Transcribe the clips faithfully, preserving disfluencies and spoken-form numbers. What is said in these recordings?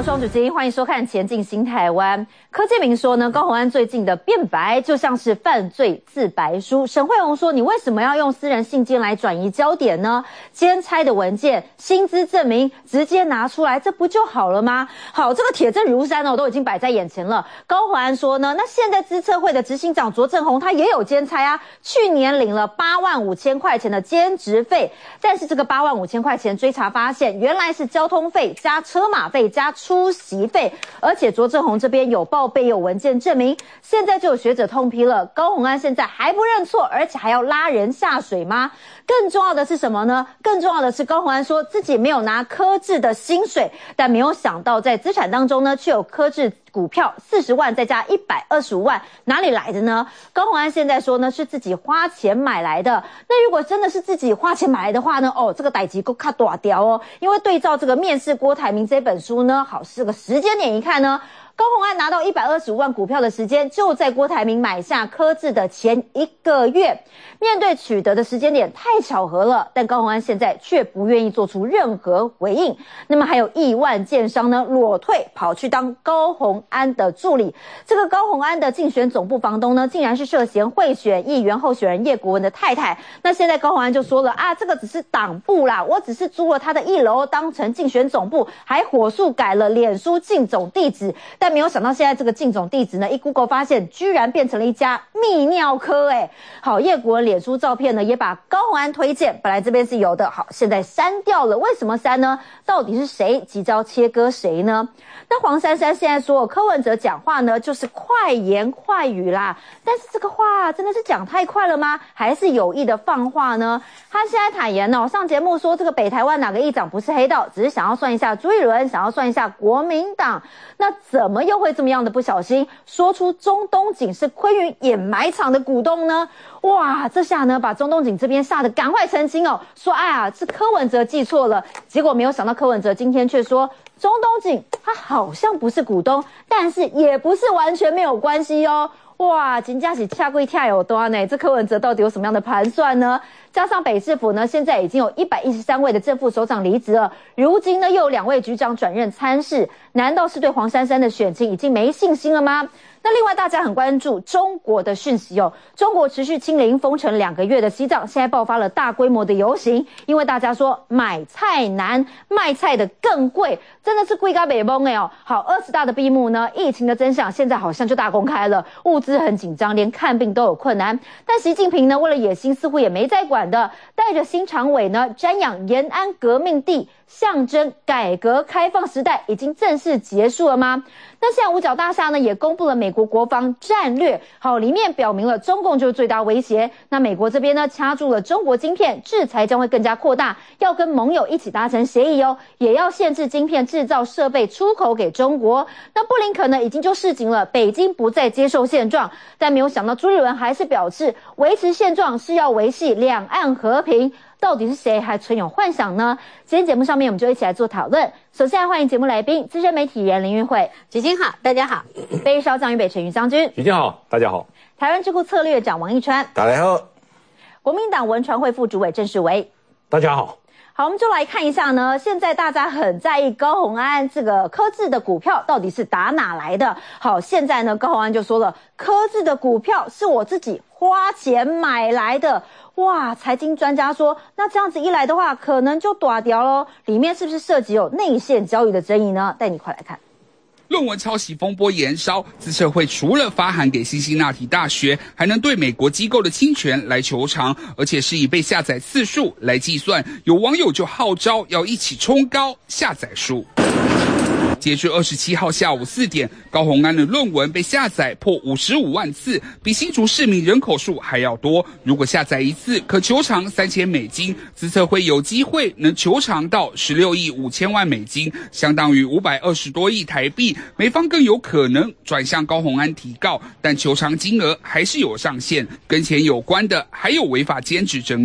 双主金，欢迎收看《前进新台湾》。柯建铭说呢，高虹安最近的辩白就像是犯罪自白书。沈慧虹说，你为什么要用私人信件来转移焦点呢？兼差的文件、薪资证明直接拿出来，这不就好了吗？好，这个铁证如山哦，都已经摆在眼前了。高虹安说呢，那现在资策会的执行长卓正宏他也有兼差啊，去年领了八万五千块钱的兼职费，但是这个八万五千块钱追查发现，原来是交通费加车马费加出席费，而且卓正宏这边有报备有文件证明。现在就有学者痛批了，高虹安现在还不认错，而且还要拉人下水吗？更重要的是什么呢？更重要的是高虹安说自己没有拿柯志的薪水，但没有想到在资产当中呢，却有柯志股票四十万再加一百二十五万，哪里来的呢？高虹安现在说呢，是自己花钱买来的。那如果真的是自己花钱买来的话呢？哦，这个代志够卡大条哦。因为对照这个面试郭台铭这本书呢，好，是个时间点一看呢，高虹安拿到一百二十五万股票的时间，就在郭台铭买下柯志的前一个月。面对取得的时间点太巧合了，但高虹安现在却不愿意做出任何回应。那么还有亿万建商呢，裸退跑去当高虹安的助理。这个高虹安的竞选总部房东呢，竟然是涉嫌贿选议员候选人叶国文的太太。那现在高虹安就说了啊，这个只是党部啦，我只是租了他的一楼当成竞选总部，还火速改了脸书竞总地址。但没有想到现在这个竞总地址呢，一 Google 发现居然变成了一家泌尿科。哎，好，叶国文脸书照片呢也把高虹安推荐，本来这边是有的，好，现在删掉了。为什么删呢？到底是谁急着切割谁呢？那黄珊珊现在说柯文哲讲话呢就是快言快语啦，但是这个话真的是讲太快了吗？还是有意的放话呢？他现在坦言哦，上节目说这个北台湾哪个议长不是黑道，只是想要算一下朱一伦，想要算一下国民党。那怎么又会这么样的不小心说出中东锦是昆云掩埋场的股东呢？哇，这下呢把中东锦这边吓得赶快澄清哦，说哎呀是柯文哲记错了。结果没有想到柯文哲今天却说中东锦他好像不是股东，但是也不是完全没有关系哦。哇，真的是恰贵恰有端呢，这柯文哲到底有什么样的盘算呢？加上北市府呢，现在已经有一百一十三位的正副首长离职了，如今呢又有两位局长转任参事，难道是对黄珊珊的选情已经没信心了吗？那另外大家很关注中国的讯息哦，中国持续清零封城两个月的西藏，现在爆发了大规模的游行，因为大家说买菜难，卖菜的更贵，真的是贵到北崩哎哦。好，二十大的闭幕呢，疫情的真相现在好像就大公开了，物资很紧张，连看病都有困难。但习近平呢，为了野心似乎也没在管的，带着新常委呢，瞻仰延安革命地，象征改革开放时代已经正式结束了吗？那现在五角大厦呢也公布了美国国防战略，好，里面表明了中共就是最大威胁。那美国这边呢掐住了中国晶片，制裁将会更加扩大，要跟盟友一起达成协议哦，也要限制晶片制造设备出口给中国。那布林肯呢已经就示警了，北京不再接受现状，但没有想到朱立伦还是表示维持现状是要维系两岸和平。到底是谁还存有幻想呢？今天节目上面我们就一起来做讨论。首先欢迎节目来宾资深媒体人林玉慧， 举金好，大家好； 北少将于北辰于将军， 举金好，大家好； 台湾智库策略长王一川， 大家好； 国民党文传会副主委郑世维， 大家好。 好，我们就来看一下呢，现在大家很在意高虹安这个柯志的股票到底是打哪来的。好，现在呢高虹安就说了，柯志的股票是我自己花钱买来的。哇，财经专家说，那这样子一来的话，可能就大条咯，里面是不是涉及有内线交易的争议呢？带你快来看。 论文抄袭风波延烧，资策会除了发函给辛辛那提大学，还能对美国机构的侵权来求偿，而且是以被下载次数来计算。有网友就号召要一起冲高下载数。截至二十七号下午四点，高虹安的论文被下载破五十五万次，比新竹市民人口数还要多。如果下载一次可求偿三千美金，资策会有机会能求偿到十六亿五千万美金，相当于五百二十多亿台币。美方更有可能转向高虹安提告，但求偿金额还是有上限。跟钱有关的还有违法兼职争议。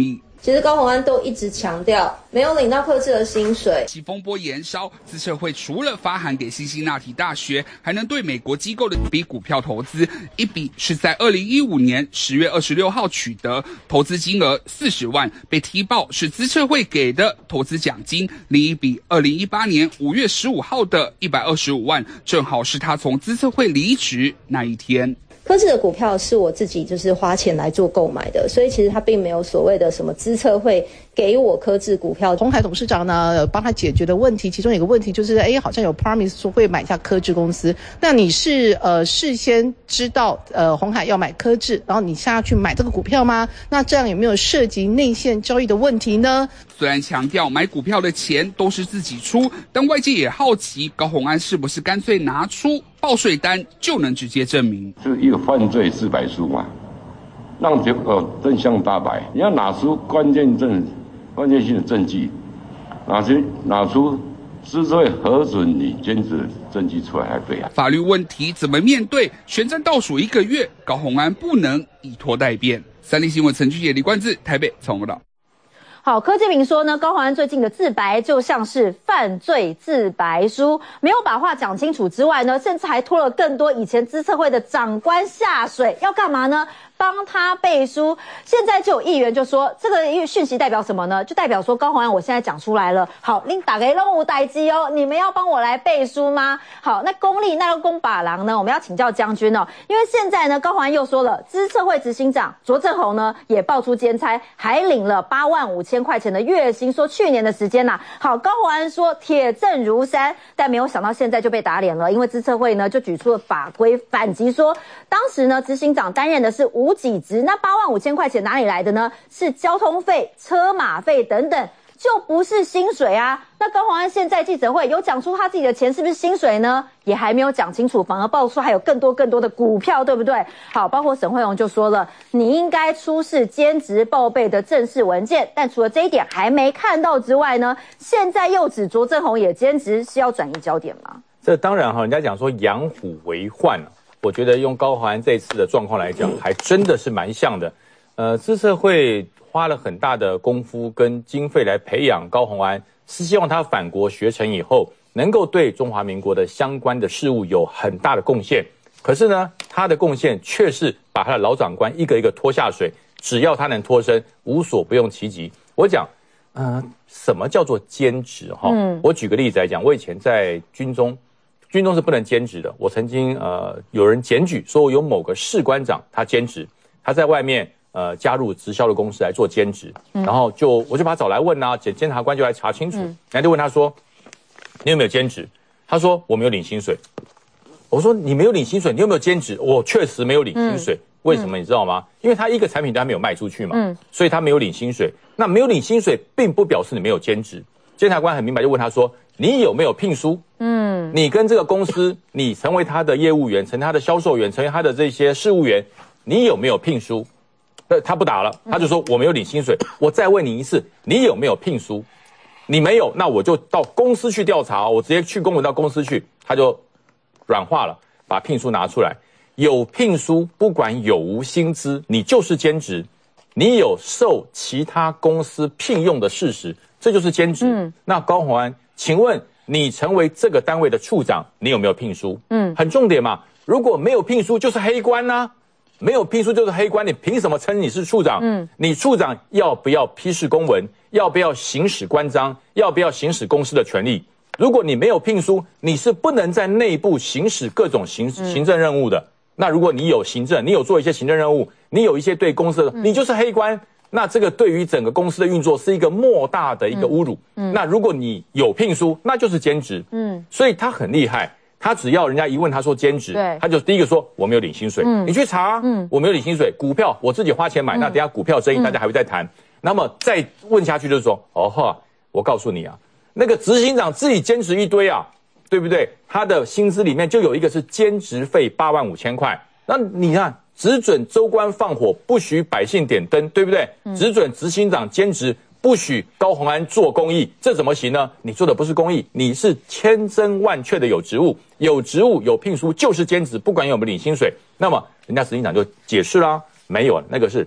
其实高虹安都一直强调没有领到客制的薪水。 其风波延烧，资策会除了发函给辛辛那提大学，还能对美国机构的一笔股票投资，一笔是在二零一五年十月二十六号取得，投资金额四十万，被踢爆是资策会给的投资奖金；另一笔二零一八年五月十五号的一百二十五万，正好是他从资策会离职那一天。 科技的股票是我自己就是花钱来做购买的，所以其实它并没有所谓的什么资策会给我科技股票。 鸿海董事长呢帮他解决的问题，其中有一个问题就是哎，好像有 promise 说会买下科技公司，那你是呃事先知道呃鸿海要买科技，然后你下去买这个股票吗？那这样有没有涉及内线交易的问题呢？ 虽然强调买股票的钱都是自己出，但外界也好奇高虹安是不是干脆拿出报税单就能直接证明， 就是一个犯罪自白书嘛，让结果真相大白。你要拿出关键证、关键性的证据，拿出拿出资策会核准你兼职的证据出来才对啊。 法律问题怎么面对？选战倒数一个月，高虹安不能以拖待变。三立新闻陈俊杰、李冠志台北采访报道。 好，柯建铭说呢，高虹安最近的自白就像是犯罪自白书，没有把话讲清楚之外呢，甚至还拖了更多以前资策会的长官下水，要干嘛呢？帮他背书。现在就有议员就说，这个讯息代表什么呢？就代表说高虹安我现在讲出来了，好，恁大家都有代志哦，你们要帮我来背书吗？好，那公立那个公把郎呢，我们要请教将军哦，因为现在呢高虹安又说了，资策会执行长卓正宏呢也爆出兼差，还领了八万五千块钱的月薪，说去年的时间呐、啊，好，高虹安说铁证如山，但没有想到现在就被打脸了，因为资策会呢就举出了法规反击说，当时呢执行长担任的是无给职，那八万五千块钱哪里来的呢？是交通费、车马费等等，就不是薪水啊。那高虹安现在记者会有讲出他自己的钱是不是薪水呢？也还没有讲清楚，反而爆出还有更多更多的股票，对不对？好，包括沈慧虹就说了，你应该出示兼职报备的正式文件，但除了这一点还没看到之外呢，现在又指卓正宏也兼职，是要转移焦点吗？ 这当然哈，人家讲说养虎为患啊。我觉得用高虹安这一次的状况来讲，还真的是蛮像的。呃，资策会花了很大的功夫跟经费来培养高虹安，是希望他返国学成以后，能够对中华民国的相关的事务有很大的贡献。可是呢，他的贡献却是把他的老长官一个一个拖下水，只要他能脱身，无所不用其极。我讲，呃，什么叫做兼职哈？嗯，我举个例子来讲，我以前在军中。军中是不能兼职的。我曾经呃有人检举说，有某个士官长他兼职，他在外面呃加入直销的公司来做兼职，嗯、然后就我就把他找来问啊，检监察官就来查清楚，嗯、然后就问他说，你有没有兼职？他说我没有领薪水。我说你没有领薪水，你有没有兼职？我确实没有领薪水。嗯、为什么你知道吗？因为他一个产品都还没有卖出去嘛，嗯、所以他没有领薪水。那没有领薪水，并不表示你没有兼职。监察官很明白，就问他说，你有没有聘书？嗯，你跟这个公司，你成为他的业务员，成为他的销售员，成为他的这些事务员，你有没有聘书？呃，他不答了，他就说我没有领薪水。我再问你一次，你有没有聘书？你没有，那我就到公司去调查，我直接去公文到公司去。他就软化了，把聘书拿出来。有聘书，不管有无薪资，你就是兼职。你有受其他公司聘用的事实，这就是兼职。嗯，那高虹安，请问你成为这个单位的处长，你有没有聘书？嗯，很重点嘛。如果没有聘书，就是黑官啊。没有聘书就是黑官，你凭什么称你是处长？嗯，你处长要不要批示公文？要不要行使官章？要不要行使公司的权利？如果你没有聘书，你是不能在内部行使各种行行政任务的。嗯，那如果你有行政，你有做一些行政任务，你有一些对公司的，你就是黑官。那这个对于整个公司的运作是一个莫大的一个侮辱。嗯，那如果你有聘书，那就是兼职。嗯，所以他很厉害，他只要人家一问他说兼职，他就第一个说我没有领薪水。嗯，你去查，嗯，我没有领薪水，股票我自己花钱买，嗯，那等一下股票争议大家还会再谈。嗯，那么再问下去就是说，哦呵，我告诉你啊，那个执行长自己兼职一堆啊。对不对？他的薪资里面就有一个是兼职费八万五千块。那你看，只准州官放火，不许百姓点灯，对不对？嗯，只准执行长兼职，不许高虹安做公益，这怎么行呢？你做的不是公益，你是千真万确的有职务，有职务有聘书就是兼职，不管有没有领薪水。那么人家执行长就解释啦，没有，那个是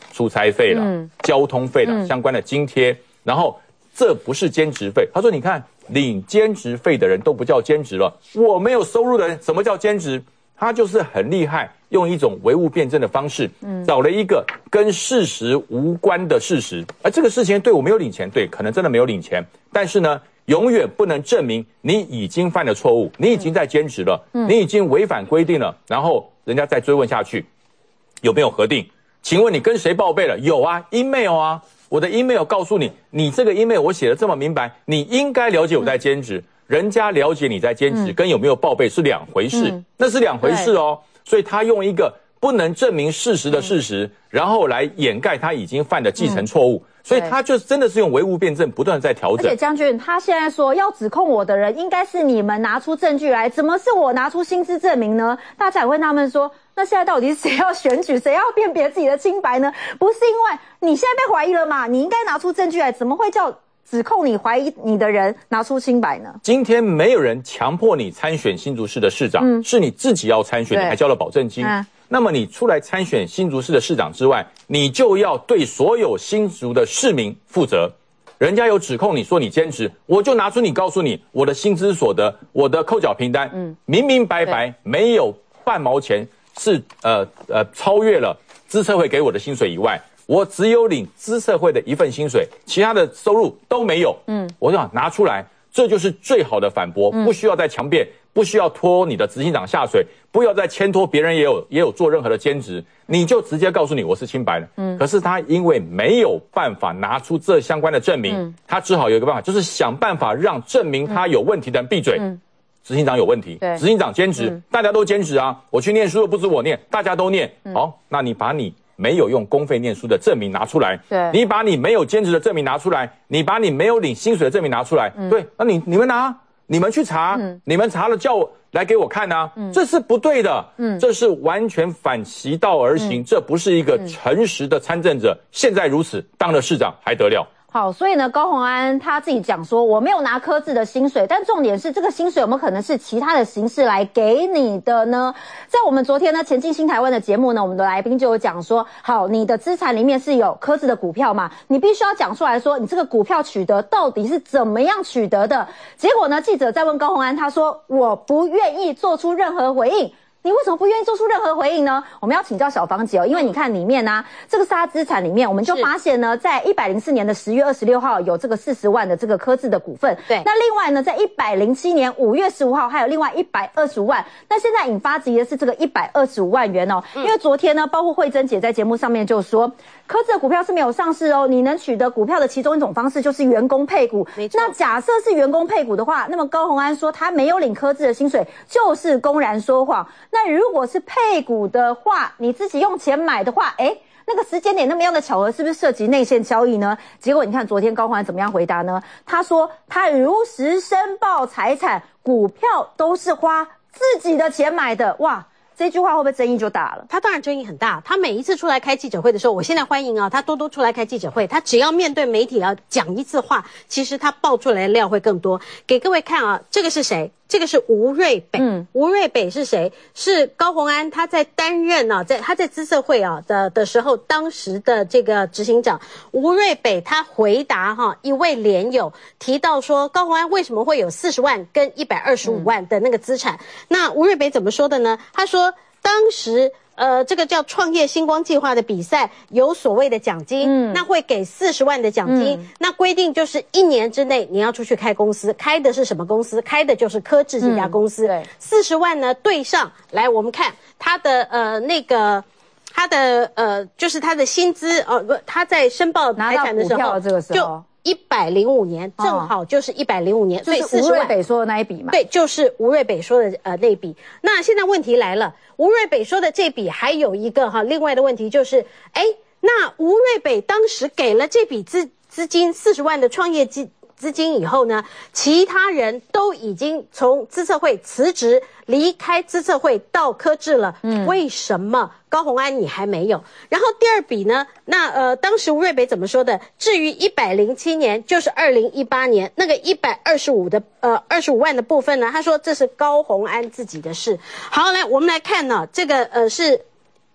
出差费了、 嗯、 交通费了、 嗯、 相关的津贴，然后这不是兼职费。他说：“你看，领兼职费的人都不叫兼职了，我没有收入的人，什么叫兼职？”他就是很厉害，用一种唯物辩证的方式，嗯，找了一个跟事实无关的事实，而这个事情对我没有领钱，对，可能真的没有领钱，但是呢，永远不能证明你已经犯了错误，你已经在兼职了，嗯、你已经违反规定了，然后人家再追问下去，有没有核定？请问你跟谁报备了？有啊 ，email 啊，我的 email 告诉你，你这个 email 我写的这么明白，你应该了解我在兼职。嗯，人家了解你在兼职，跟有没有报备是两回事，嗯、那是两回事哦。所以他用一个不能证明事实的事实，嗯、然后来掩盖他已经犯的继承错误。嗯、所以他就真的是用唯物辩证不断在调整。 而且将军他现在说要指控我的人，应该是你们拿出证据来，怎么是我拿出薪资证明呢？大家也问他们说，那现在到底谁要选举，谁要辨别自己的清白呢？不是因为你现在被怀疑了嘛？你应该拿出证据来，怎么会叫指控你怀疑你的人拿出清白呢？ 今天没有人强迫你参选新竹市的市长，嗯、是你自己要参选，你还交了保证金。嗯、那么你出来参选新竹市的市长之外，你就要对所有新竹的市民负责。人家有指控你说你兼职，我就拿出你告诉你我的薪资所得、我的扣缴凭单，嗯、明明白白没有半毛钱是呃呃超越了资策会给我的薪水以外。我只有领资策会的一份薪水，其他的收入都没有。嗯，我就想拿出来，这就是最好的反驳，嗯、不需要再强辩，不需要拖你的执行长下水，不要再牵拖别人也有也有做任何的兼职，你就直接告诉你我是清白的。嗯，可是他因为没有办法拿出这相关的证明，嗯、他只好有一个办法，就是想办法让证明他有问题的人闭嘴。嗯，执行长有问题，执行长兼职，嗯、大家都兼职啊，我去念书又不止我念，大家都念。嗯、好，那你把你没有用公费念书的证明拿出来，对，你把你没有兼职的证明拿出来，你把你没有领薪水的证明拿出来，嗯、对，那你你们拿，你们去查，嗯、你们查了叫我来给我看啊，嗯、这是不对的，嗯、这是完全反其道而行，嗯、这不是一个诚实的参政者。嗯、现在如此，当了市长还得了？ 好，所以呢，高虹安他自己讲说，我没有拿科字的薪水，但重点是这个薪水有没有可能是其他的形式来给你的呢？在我们昨天呢前进新台湾的节目呢，我们的来宾就有讲说，好，你的资产里面是有科字的股票嘛，你必须要讲出来说，你这个股票取得到底是怎么样取得的。结果呢，记者在问高虹安，他说我不愿意做出任何回应。你为什么不愿意做出任何回应呢？我们要请教小芳姐哦，因为你看里面啊，这个是他资产里面，我们就发现呢，在一百零四年的十月二十六号有这个四十万的这个科字的股份，对。那另外呢，在一百零七年五月十五号还有另外一百二十五万，那现在引发质疑的是这个一百二十五万元哦，嗯、因为昨天呢，包括慧珍姐在节目上面就说，科字的股票是没有上市哦，你能取得股票的其中一种方式就是员工配股，没错。那假设是员工配股的话，那么高虹安说他没有领科字的薪水，就是公然说谎。那如果是配股的话，你自己用钱买的话，诶，那个时间点那么样的巧合，是不是涉及内线交易呢？结果你看昨天高虹安怎么样回答呢？他说他如实申报财产，股票都是花自己的钱买的。哇，这句话会不会争议就大了？ 他当然争议很大。他每一次出来开记者会的时候，我现在欢迎啊，他多多出来开记者会。他只要面对媒体要讲一次话，其实他爆出来的料会更多。给各位看啊，这个是谁？这个是吴瑞北。嗯，吴瑞北是谁？是高虹安他在担任啊，在他在资策会啊的的时候，当时的这个执行长吴瑞北他回答哈、啊、一位连友提到说，高虹安为什么会有四十万跟一百二十五万的那个资产？嗯、那吴瑞北怎么说的呢？他说当时。呃，这个叫创业星光计划的比赛有所谓的奖金，嗯，那会给四十万的奖金，嗯、那规定就是一年之内你要出去开公司，开的是什么公司？开的就是科智这家公司，对、嗯，四十万呢对上来，我们看他的呃那个。他的呃，就是他的薪资哦，不，他在申报财产的时候， 这个时候就一百零五年，正好就是一百零五年， 所以吴瑞北说的那一笔嘛， 对，就是吴瑞北说的呃那笔。那现在问题来了，吴瑞北说的这笔还有一个哈，另外的问题就是，哎，那吴瑞北当时给了这笔资资金四十万的创业基资金以后呢，其他人都已经从资策会辞职，离开资策会到科智了。嗯，为什么高虹安你还没有？然后第二笔呢？那呃，当时吴瑞北怎么说的？至于一百零七年，就是二零一八年那个一百二十五的呃二十五万的部分呢，他说这是高虹安自己的事。好，来我们来看呢、啊，这个呃是。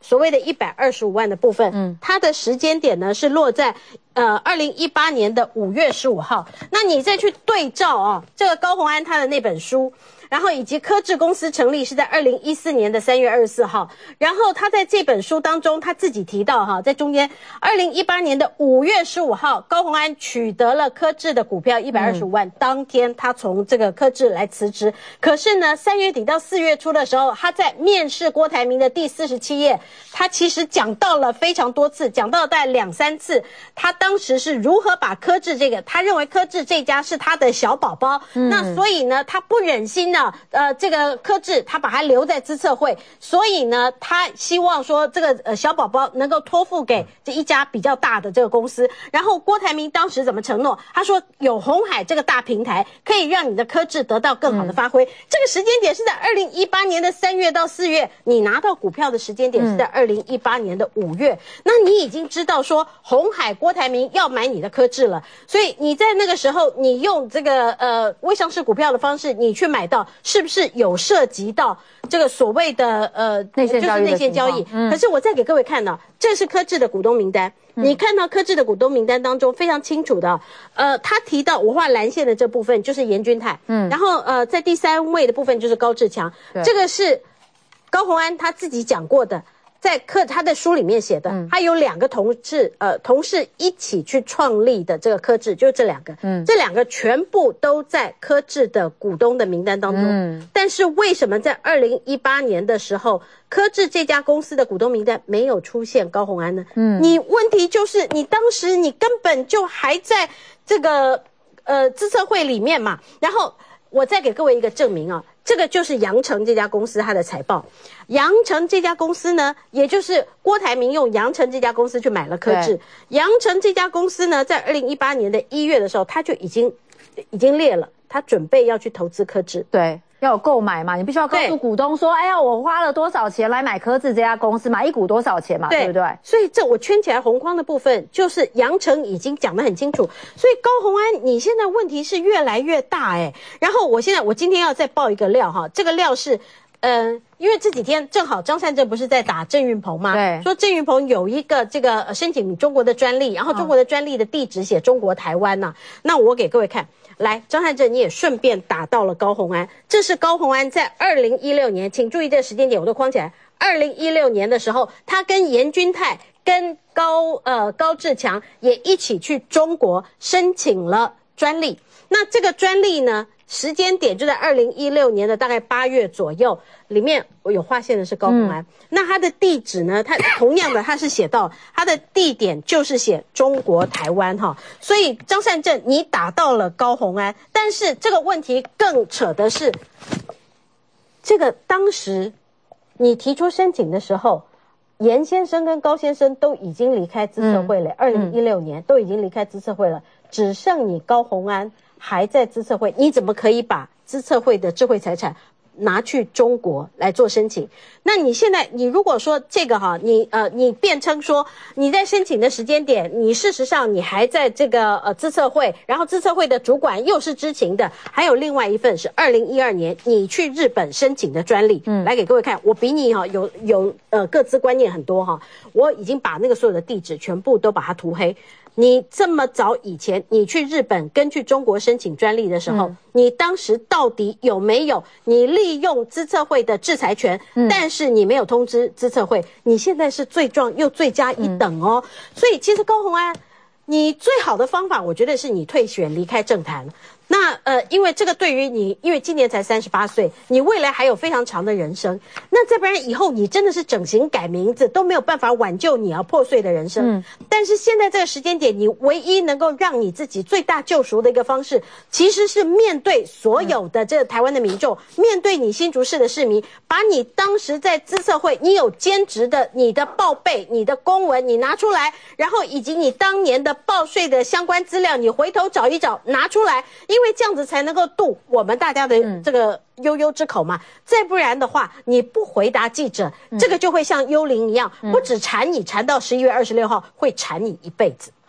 所谓的一百二十五万的部分，嗯，它的时间点呢是落在呃二零一八年的五月十五号。那你再去对照啊，这个高虹安他的那本书。然后以及科智公司成立是在二零一四年的三月二十四号，然后他在这本书当中他自己提到哈，在中间二零一八年的五月十五号，高虹安取得了科智的股票一百二十五万，嗯，当天他从这个科智来辞职。可是呢，三月底到四月初的时候，他在面试郭台铭的第四十七页，他其实讲到了非常多次，讲到了大概两三次，他当时是如何把科智这个，他认为科智这家是他的小宝宝，嗯，那所以呢，他不忍心呢。呃，这个科智他把他留在资策会，所以呢，他希望说这个呃小宝宝能够托付给这一家比较大的这个公司。然后郭台铭当时怎么承诺？他说有鸿海这个大平台，可以让你的科智得到更好的发挥。嗯，这个时间点是在二零一八年的三月到四月，你拿到股票的时间点是在二零一八年的五月，嗯，那你已经知道说鸿海郭台铭要买你的科智了，所以你在那个时候，你用这个呃未上市股票的方式，你去买到。是不是有涉及到这个所谓的呃内线交易？ 就是内线交易。嗯，可是我再给各位看呢，这是科智的股东名单。嗯，你看到科智的股东名单当中非常清楚的，呃，他提到我画蓝线的这部分就是严君泰。嗯，然后呃，在第三位的部分就是高志强。这个是高虹安他自己讲过的。在科他的书里面写的，嗯，他有两个同事，呃，同事一起去创立的这个科智，就是这两个，嗯，这两个全部都在科智的股东的名单当中，嗯，但是为什么在二零一八年的时候，科智这家公司的股东名单没有出现高虹安呢？嗯，你问题就是你当时你根本就还在这个呃资策会里面嘛，然后我再给各位一个证明啊。这个就是阳城这家公司它的财报，阳城这家公司呢，也就是郭台铭用阳城这家公司去买了科智。阳城这家公司呢，在二零一八年的一月的时候，他就已经已经列了，他准备要去投资科智。 对。要有购买嘛，你必须要告诉股东说，哎呀，我花了多少钱来买科智这家公司，买一股多少钱嘛， 对, 对不对？ 所以这我圈起来红框的部分，就是阳城已经讲得很清楚。所以高虹安，你现在问题是越来越大哎、欸。然后我现在我今天要再爆一个料哈，这个料是。呃，因为这几天正好张善政不是在打郑运鹏吗？ 对， 说郑运鹏有一个这个、呃、申请中国的专利，然后中国的专利的地址写中国台湾呐、啊。那我给各位看，来，张善政你也顺便打到了高虹安，这是高虹安在二零一六年，请注意这个时间点，我都框起来。二零一六年的时候，他跟严君泰、跟高呃高志强也一起去中国申请了专利。那这个专利呢？时间点就在二零一六年的大概八月左右，里面我有划线的是高虹安、嗯。那它的地址呢？它同样的，它是写到它的地点就是写中国台湾哈。所以张善政你打到了高虹安，但是这个问题更扯的是，这个当时你提出申请的时候，严先生跟高先生都已经离开资策会了，二零一六年都已经离开资策会了，只剩你高虹安。还在资策会，你怎么可以把资策会的智慧财产拿去中国来做申请？那你现在，你如果说这个哈，你呃，你辩称说你在申请的时间点，你事实上你还在这个呃资策会，然后资策会的主管又是知情的，还有另外一份是二零一二年你去日本申请的专利，嗯，来给各位看，我比你哈有有呃各自观念很多哈，我已经把那个所有的地址全部都把它涂黑。你这么早以前，你去日本跟去中国申请专利的时候，嗯、你当时到底有没有你利用资策会的制裁权？嗯、但是你没有通知资策会，你现在是罪状又罪加一等哦。嗯、所以其实高虹安，你最好的方法，我觉得是你退选离开政坛。那呃，因为这个对于你，因为今年才三十八岁，你未来还有非常长的人生。那再不然以后你真的是整形改名字都没有办法挽救你要破碎的人生。嗯、但是现在这个时间点，你唯一能够让你自己最大救赎的一个方式，其实是面对所有的这个台湾的民众，嗯、面对你新竹市的市民，把你当时在资策会你有兼职的你的报备、你的公文你拿出来，然后以及你当年的报税的相关资料，你回头找一找拿出来。因为这样子才能够渡我们大家的这个悠悠之口嘛，嗯、再不然的话，你不回答记者，嗯、这个就会像幽灵一样，嗯、不止缠你缠到十一月二十六号，会缠你一辈子。好。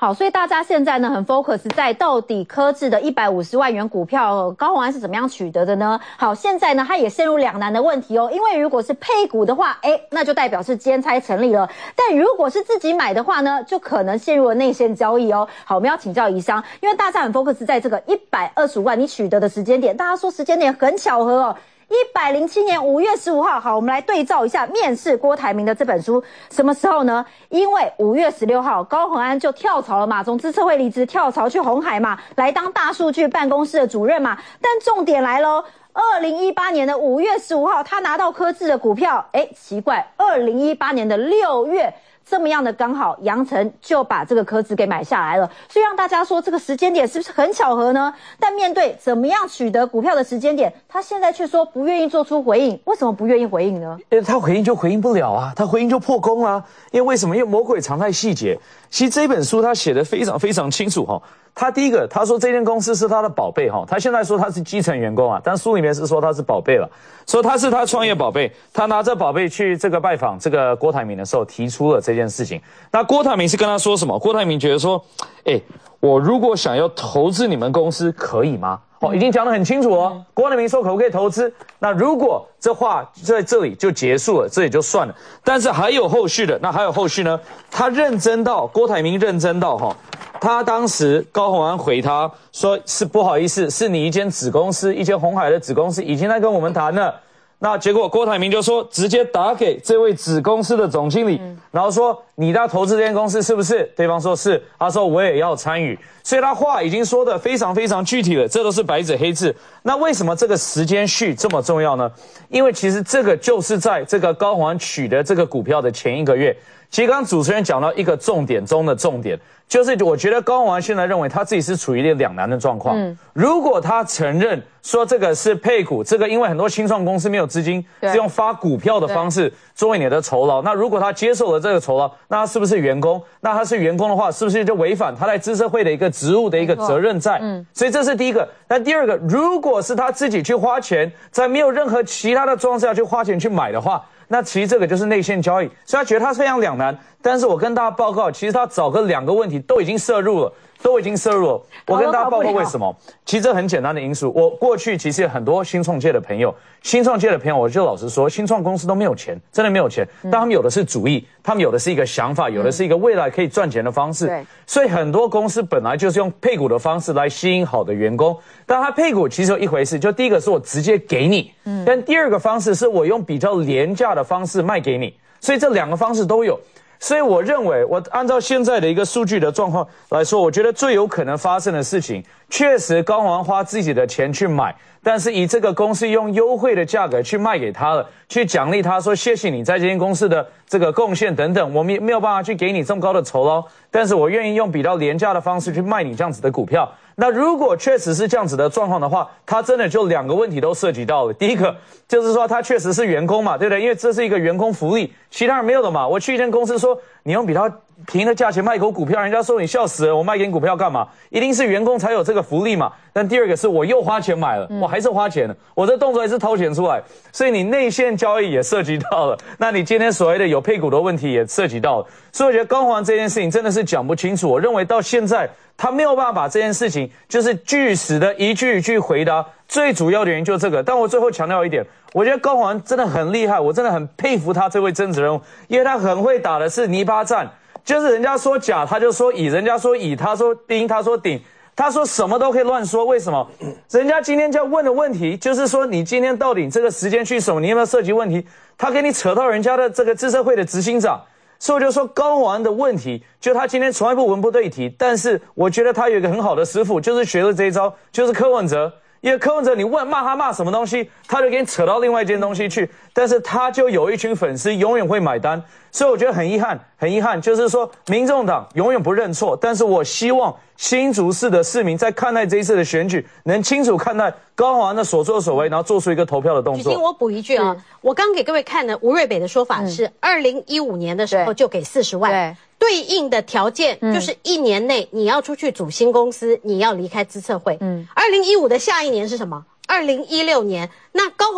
好，所以大家现在呢很 focus 在到底科智的一百五十万元股票高虹安是怎么样取得的呢？好，现在呢他也陷入两难的问题哦，因为如果是配股的话，哎，那就代表是兼差成立了，但如果是自己买的话呢，就可能陷入了内线交易哦。好，我们要请教宜香，因为大家很 focus 在这个一百二十五万你取得的时间点，大家说时间点很巧合哦。一百零七年五月十五号，好，我们来对照一下面试郭台铭的这本书，什么时候呢？因为五月十六号，高虹安就跳槽了嘛，从资策会离职，跳槽去鸿海嘛，来当大数据办公室的主任嘛。但重点来咯，二零一八年的五月十五号，他拿到科智的股票，哎，奇怪，二零一八年的六月。这么样的刚好，杨晨就把这个科智给买下来了，所以让大家说这个时间点是不是很巧合呢？但面对怎么样取得股票的时间点，他现在却说不愿意做出回应，为什么不愿意回应呢？ 因为他回应就回应不了啊，他回应就破功啦。因为为什么？因为魔鬼藏在细节。其实这本书他写得非常非常清楚哈。他第一个，他说这间公司是他的宝贝哈，他现在说他是基层员工啊，但书里面是说他是宝贝了，说他是他创业宝贝，他拿着宝贝去这个拜访这个郭台铭的时候提出了这件事情。那郭台铭是跟他说什么？郭台铭觉得说，哎，我如果想要投资你们公司，可以吗？哦，已经讲得很清楚哦。郭台铭说可不可以投资？那如果这话在这里就结束了，这也就算了。但是还有后续的，那还有后续呢？他认真到郭台铭认真到哈，他当时高虹安回他说是不好意思，是你一间子公司，一间鸿海的子公司已经在跟我们谈了。那结果郭台铭就说直接打给这位子公司的总经理，嗯、然后说你要投资这间公司是不是？对方说是，他说我也要参与，所以他话已经说得非常非常具体了，这都是白纸黑字。那为什么这个时间序这么重要呢？因为其实这个就是在这个高虹安取得这个股票的前一个月。其实刚刚主持人讲到一个重点中的重点，就是我觉得高虹安现在认为他自己是处于一个两难的状况。嗯，如果他承认说这个是配股，这个因为很多新创公司没有资金，是用发股票的方式作为你的酬劳。那如果他接受了这个酬劳，那他是不是员工？那他是员工的话，是不是就违反他在资策会的一个职务的一个责任在？嗯，所以这是第一个。那第二个，如果是他自己去花钱，在没有任何其他的状况下去花钱去买的话，那其实这个就是内线交易，所以他觉得他非常两难。但是我跟大家报告，其实他找个两个问题都已经涉入了，都已经涉入了。我跟大家报告为什么？其实这很简单的因素。我过去其实有很多新创界的朋友，新创界的朋友，我就老实说，新创公司都没有钱，真的没有钱。但他们有的是主意，他们有的是一个想法，有的是一个未来可以赚钱的方式。对，所以很多公司本来就是用配股的方式来吸引好的员工。但他配股其实有一回事，就第一个是我直接给你，嗯，但第二个方式是我用比较廉价的方式卖给你，所以这两个方式都有。所以我认为，我按照现在的一个数据的状况来说，我觉得最有可能发生的事情，确实高虹安花自己的钱去买，但是以这个公司用优惠的价格去卖给他了，去奖励他说谢谢你在这间公司的这个贡献等等，我们没有办法去给你这么高的酬劳，但是我愿意用比较廉价的方式去卖你这样子的股票。那如果确实是这样子的状况的话，他真的就两个问题都涉及到了。第一个就是说他确实是员工嘛，对不对？因为这是一个员工福利，其他人没有的嘛。我去一间公司说你用比较便宜的价钱卖给我股票，人家说你笑死了，我卖给你股票干嘛？一定是员工才有这个福利嘛。但第二个是我又花钱买了，我还是花钱了，我这动作还是掏钱出来，所以你内线交易也涉及到了，那你今天所谓的有配股的问题也涉及到了。所以我觉得高虹安这件事情真的是讲不清楚，我认为到现在他没有办法把这件事情就是据实的一句一句回答，最主要的原因就是这个。但我最后强调一点，我觉得高虹安真的很厉害，我真的很佩服他这位政治人物，因为他很会打的是泥巴战，就是人家说甲他就说乙，人家说乙他说丁他说丙，他说什么都可以乱说。为什么？人家今天就要问的问题就是说你今天到底这个时间去什么，你有没有涉及问题，他给你扯到人家的这个资策会的执行长。所以我就说高虹安的问题，就他今天从来不文不对题，但是我觉得他有一个很好的师傅，就是学了这一招，就是柯文哲。因为柯文哲你问骂他骂什么东西，他就给你扯到另外一件东西去，但是他就有一群粉丝永远会买单。所以我觉得很遗憾，很遗憾，就是说民众党永远不认错，但是我希望新竹市的市民在看待这一次的选举，能清楚看待高虹安的所作所为，然后做出一个投票的动作。 请我补一句啊，我刚给各位看的吴瑞北的说法是，二零一五年的时候就给四十万。对。对应的条件就是一年内你要出去组新公司，你要离开资策会。嗯，二零一五的下一年是什么？二零一六年。那高虹安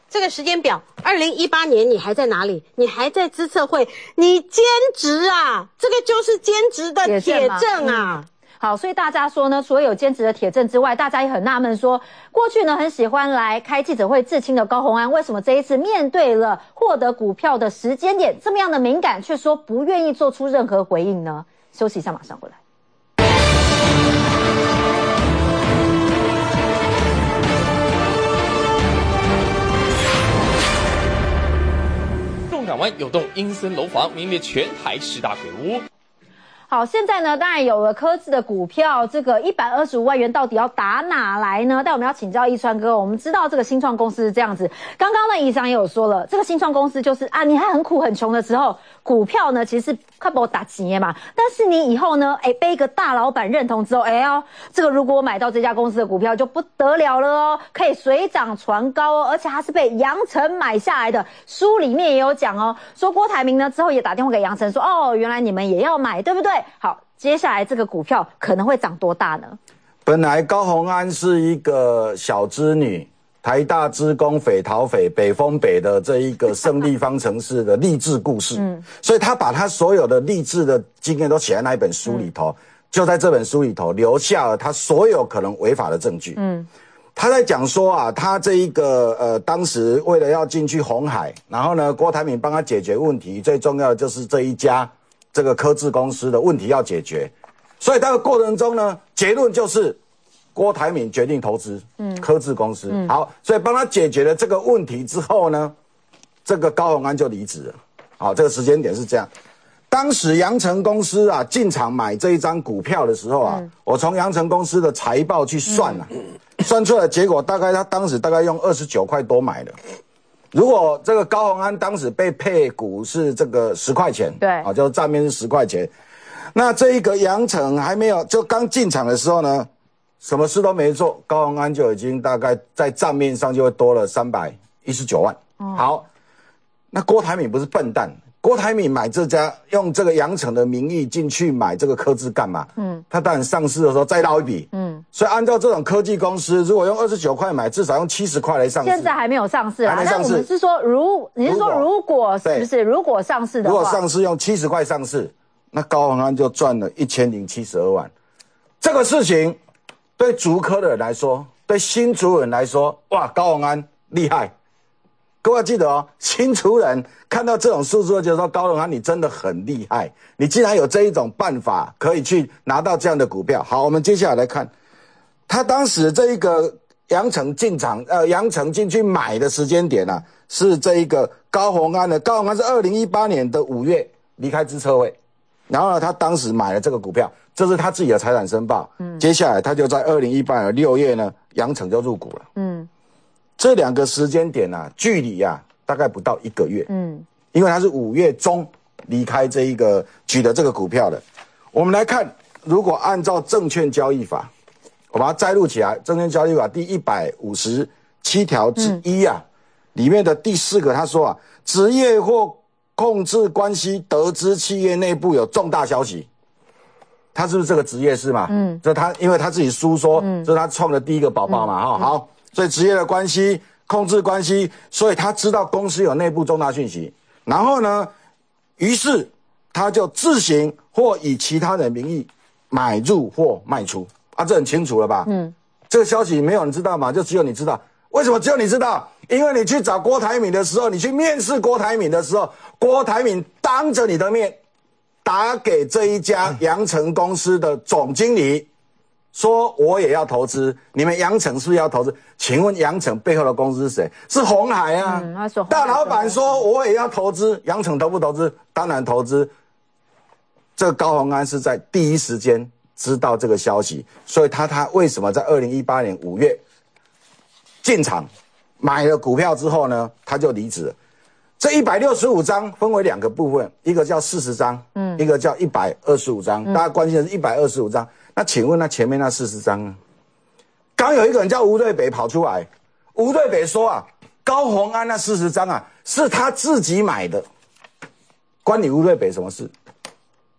这个时间表，二零一八年你还在哪里？你还在资策会，你兼职啊，这个就是兼职的铁证啊。 好，所以大家说呢，除了有兼职的铁证之外，大家也很纳闷说，过去呢很喜欢来开记者会致青的高虹安，为什么这一次面对了获得股票的时间点这么样的敏感，却说不愿意做出任何回应呢？休息一下，马上回来。 鹿港湾有栋阴森楼房，名列全台十大鬼屋。 好，现在呢，当然有了科技的股票，这个一百二十五万元到底要打哪来呢？但我们要请教一川哥，我们知道这个新创公司是这样子。刚刚呢，宜翔也有说了，这个新创公司就是啊，你还很苦很穷的时候，股票呢其实是快把我打企业嘛。但是你以后呢，哎，被一个大老板认同之后，哎哦，这个如果我买到这家公司的股票就不得了了哦，可以水涨船高哦，而且它是被杨晨买下来的。书里面也有讲哦，说郭台铭呢之后也打电话给杨晨说，哦，原来你们也要买，对不对？好，接下来这个股票可能会涨多大呢？ 本来高虹安是一个小织女，台大资工匪逃匪北风北的这一个胜利方程式的励志故事，嗯，所以他把他所有的励志的经验都写在那一本书里头，嗯，就在这本书里头留下了他所有可能违法的证据，嗯。他在讲说啊，他这一个呃，当时为了要进去鸿海，然后呢，郭台铭帮他解决问题，最重要的就是这一家这个科技公司的问题要解决，所以这个过程中呢，结论就是郭台铭决定投资嗯科技公司，嗯，好，所以帮他解决了这个问题之后呢，这个高虹安就离职了。好，这个时间点是这样。当时阳城公司啊进场买这一张股票的时候啊，嗯，我从阳城公司的财报去算啊，嗯，算出来的结果大概他当时大概用二十九块多买的。如果这个高虹安当时被配股是这个十块钱，对，啊，就是账面是十块钱，那这一个阳城还没有就刚进场的时候呢，什么事都没做，高虹安就已经大概在账面上就会多了三百一十九万。哦，好，那郭台铭不是笨蛋。郭台铭买这家用这个阳城的名义进去买这个科技干嘛？嗯，他当然上市的时候再捞一笔。嗯，所以按照这种科技公司，如果用二十九块买，至少用七十块来上市。 现在还没有上市啊， 还没上市。 但我们是说，如你是说如果是不是如果上市的话， 如果上市用七十块上市，那高虹安就赚了一千零七十二万。这个事情对竹科的人来说，对新竹人来说，哇，高虹安厉害。各位记得哦，新竹人看到这种数字就说高虹安你真的很厉害，你竟然有这一种办法可以去拿到这样的股票。好，我们接下来来看，他当时这一个阳城进场，呃，阳城进去买的时间点啊，是这一个高虹安的，高虹安是二零一八年的五月离开资策会，然后呢，他当时买了这个股票，这是他自己的财产申报。嗯，接下来他就在二零一八年六月呢，阳城就入股了。嗯。这两个时间点啊，距离啊大概不到一个月，嗯，因为他是五月中离开这一个举的这个股票的。我们来看，如果按照证券交易法，我把它摘录起来，证券交易法第一百五十七条之一啊，嗯，里面的第四个他说啊，职业或控制关系得知企业内部有重大消息，他是不是这个职业是嘛？嗯，这他因为他自己书说，嗯，这是他创的第一个宝宝嘛，哈，嗯，好。所以职业的关系、控制关系，所以他知道公司有内部重大讯息，然后呢，于是他就自行或以其他人名义买入或卖出，啊，这很清楚了吧？嗯，这个消息没有人知道嘛，就只有你知道。为什么只有你知道？因为你去找郭台铭的时候，你去面试郭台铭的时候，郭台铭当着你的面打给这一家阳城公司的总经理。说我也要投资，你们阳城是不是要投资？请问阳城背后的公司是谁？是鸿海啊。嗯，他说大老板说我也要投资，阳城投不投资？当然投资。这个高虹安是在第一时间知道这个消息，所以他他为什么在二零一八年五月进场买了股票之后呢，他就离职了。这一百六十五张分为两个部分，一个叫四十张，嗯，一个叫一百二十五张。大家关心的是一百二十五张。那请问那前面那四十张呢？刚有一个人叫吴瑞北跑出来，吴瑞北说啊，高虹安那四十张啊是他自己买的，关你吴瑞北什么事？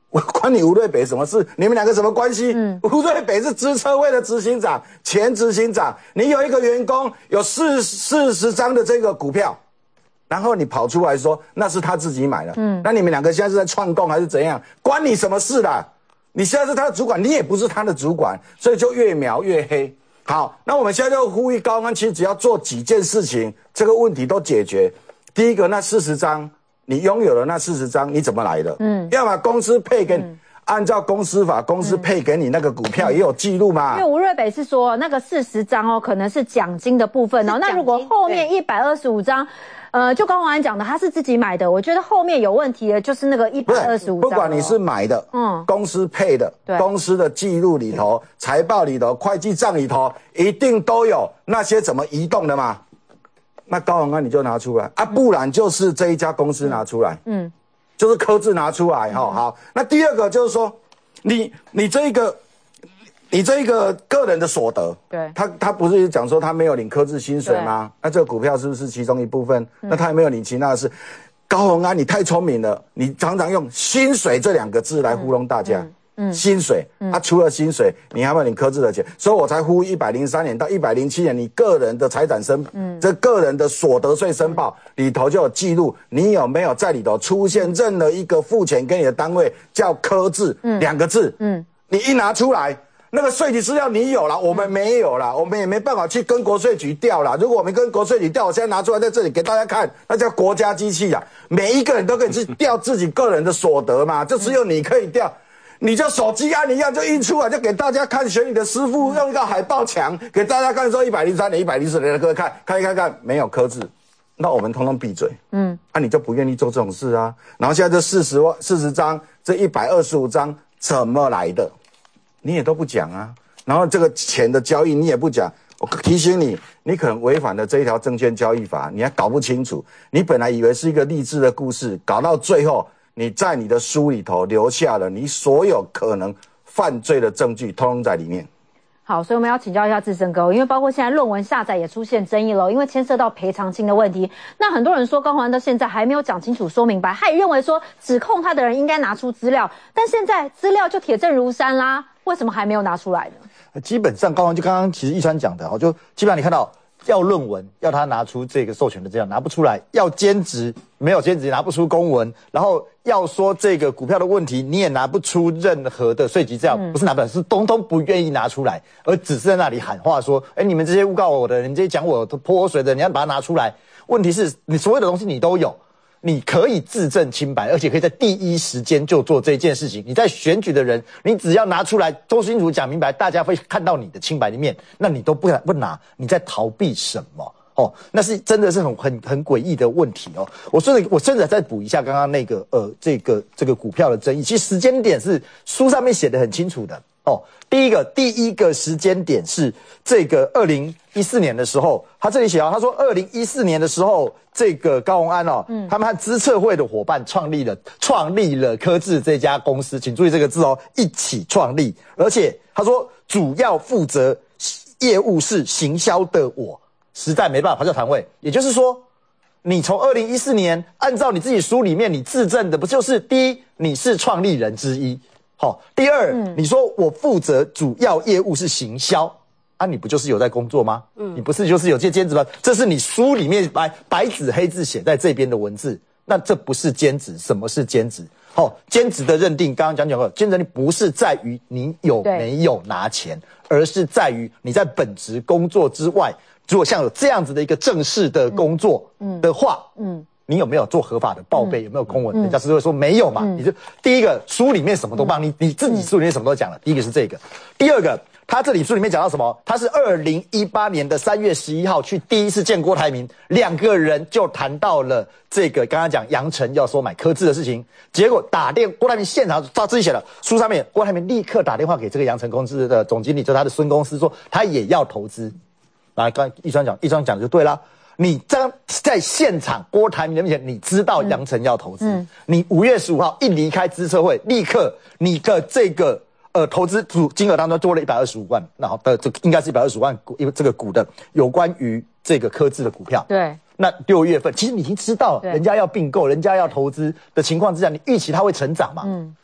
我关你吴瑞北什么事？你们两个什么关系？嗯，吴瑞北是资策会的执行长，前执行长。你有一个员工有四四十张的这个股票，然后你跑出来说那是他自己买的，嗯，那你们两个现在是在串供还是怎样？关你什么事啦？你现在是他的主管，你也不是他的主管，所以就越描越黑。好，那我们现在就呼吁高虹安，其实只要做几件事情，这个问题都解决。第一个，那四十张你拥有的那四十张你怎么来的？嗯，要么公司配给你。嗯，按照公司法，公司配给你那个股票也有记录嘛？ 因为吴瑞北是说那个四十张哦，可能是奖金的部分哦。那如果后面一百二十五张，呃，就高虹安讲的，他是自己买的，我觉得后面有问题的就是那个一百二十五张。 不管你是买的，嗯，公司配的，公司的记录里头、财报里头、会计账里头，一定都有那些怎么移动的嘛？那高虹安你就拿出来啊，不然就是这一家公司拿出来，嗯。就是科字拿出来哈、嗯，好。那第二个就是说，你你这一个，你这一个个人的所得，对，他他不是讲说他没有领科字薪水吗？那这个股票是不是其中一部分？嗯、那他也没有领其他的事。高虹安，你太聪明了，你常常用薪水这两个字来糊弄大家。嗯嗯，薪水，他、啊、除了薪水，你还没有领科字的钱，所以我才呼吁一百零三年到一百零七年，你个人的财产申，嗯，这个人的所得税申报里头就有记录，你有没有在里头出现任何一个付钱给你的单位叫科字，嗯，两个字，嗯，你一拿出来，那个税籍资料你有了，我们没有了，我们也没办法去跟国税局调了。如果我们跟国税局调，我现在拿出来在这里给大家看，那叫国家机器啊，每一个人都可以去调自己个人的所得嘛，就只有你可以调。你就手机按一样就印出来，就给大家看。选你的师傅用一个海报墙给大家看，说一百零三年、一百零四年的歌看，看一看看没有刻字，那我们通通闭嘴。嗯，啊，你就不愿意做这种事啊？然后现在这四十万、四十张，这一百二十五张怎么来的？你也都不讲啊。然后这个钱的交易你也不讲。我提醒你，你可能违反了这一条证券交易法，你还搞不清楚。你本来以为是一个励志的故事，搞到最后。你在你的书里头留下了你所有可能犯罪的证据，通通在里面。 好，所以我们要请教一下志胜哥，因为包括现在论文下载也出现争议了，因为牵涉到赔偿金的问题。那很多人说高虹安到现在还没有讲清楚、说明白，他也认为说指控他的人应该拿出资料，但现在资料就铁证如山啦，为什么还没有拿出来呢？ 基本上高虹安就刚刚其实一川讲的哦，就基本上你看到。要论文，要他拿出这个授权的资料，拿不出来；要兼职，没有兼职，拿不出公文。然后要说这个股票的问题，你也拿不出任何的税籍资料，嗯、不是拿不出来，是通通不愿意拿出来，而只是在那里喊话说：“哎，你们这些诬告我的，你们这些讲我泼我水的，你要把它拿出来。”问题是你所有的东西你都有。你可以自证清白，而且可以在第一时间就做这件事情。你在选举的人，你只要拿出来周清楚讲明白，大家会看到你的清白的面，那你都不不拿，你在逃避什么？哦，那是真的是很很很诡异的问题哦。我说的，我真的再补一下刚刚那个呃这个这个股票的争议，其实时间点是书上面写的很清楚的哦。第一个第一个时间点是这个二零一四年的时候，他这里写啊，他说二零一四年的时候，这个高虹安哦，嗯，他们和资策会的伙伴创立了创立了科智这家公司，请注意这个字哦，一起创立，而且他说主要负责业务是行销的我。实在没办法，他叫谭慧。也就是说，你从二零一四年按照你自己书里面你自证的，不就是第一你是创立人之一，好、哦，第二、嗯、你说我负责主要业务是行销，啊，你不就是有在工作吗？嗯，你不是就是有这兼职吗？这是你书里面白白纸黑字写在这边的文字，那这不是兼职，什么是兼职？好、哦，兼职的认定刚刚讲讲过，兼职认定不是在于你有没有拿钱，而是在于你在本职工作之外。如果像有这样子的一个正式的工作的话，嗯，嗯你有没有做合法的报备？嗯、有没有公文？嗯、人家是会说没有嘛？嗯、你就第一个书里面什么都帮、嗯、你，你自己书里面什么都讲了。嗯、第一个是这个，第二个，他这里书里面讲到什么？他是二零一八年的三月十一号去第一次见郭台铭，两个人就谈到了这个刚刚讲杨晨要说买科智的事情，结果打电郭台铭现场他自己写了书上面，郭台铭立刻打电话给这个杨晨公司的总经理，就是他的孙公司说他也要投资。来，刚才一川讲，一川讲就对啦。你在在现场郭台铭的面前，你知道杨晨要投资，嗯、你五月十五号一离开资策会，立刻你的这个呃投资组金额当中多了一百二十五万，然后的这应该是一百二十五万股，因为这个股的有关于这个科智的股票。对。那六月份，其实你已经知道人家要并购，人家要投资的情况之下，你预期它会成长嘛？嗯。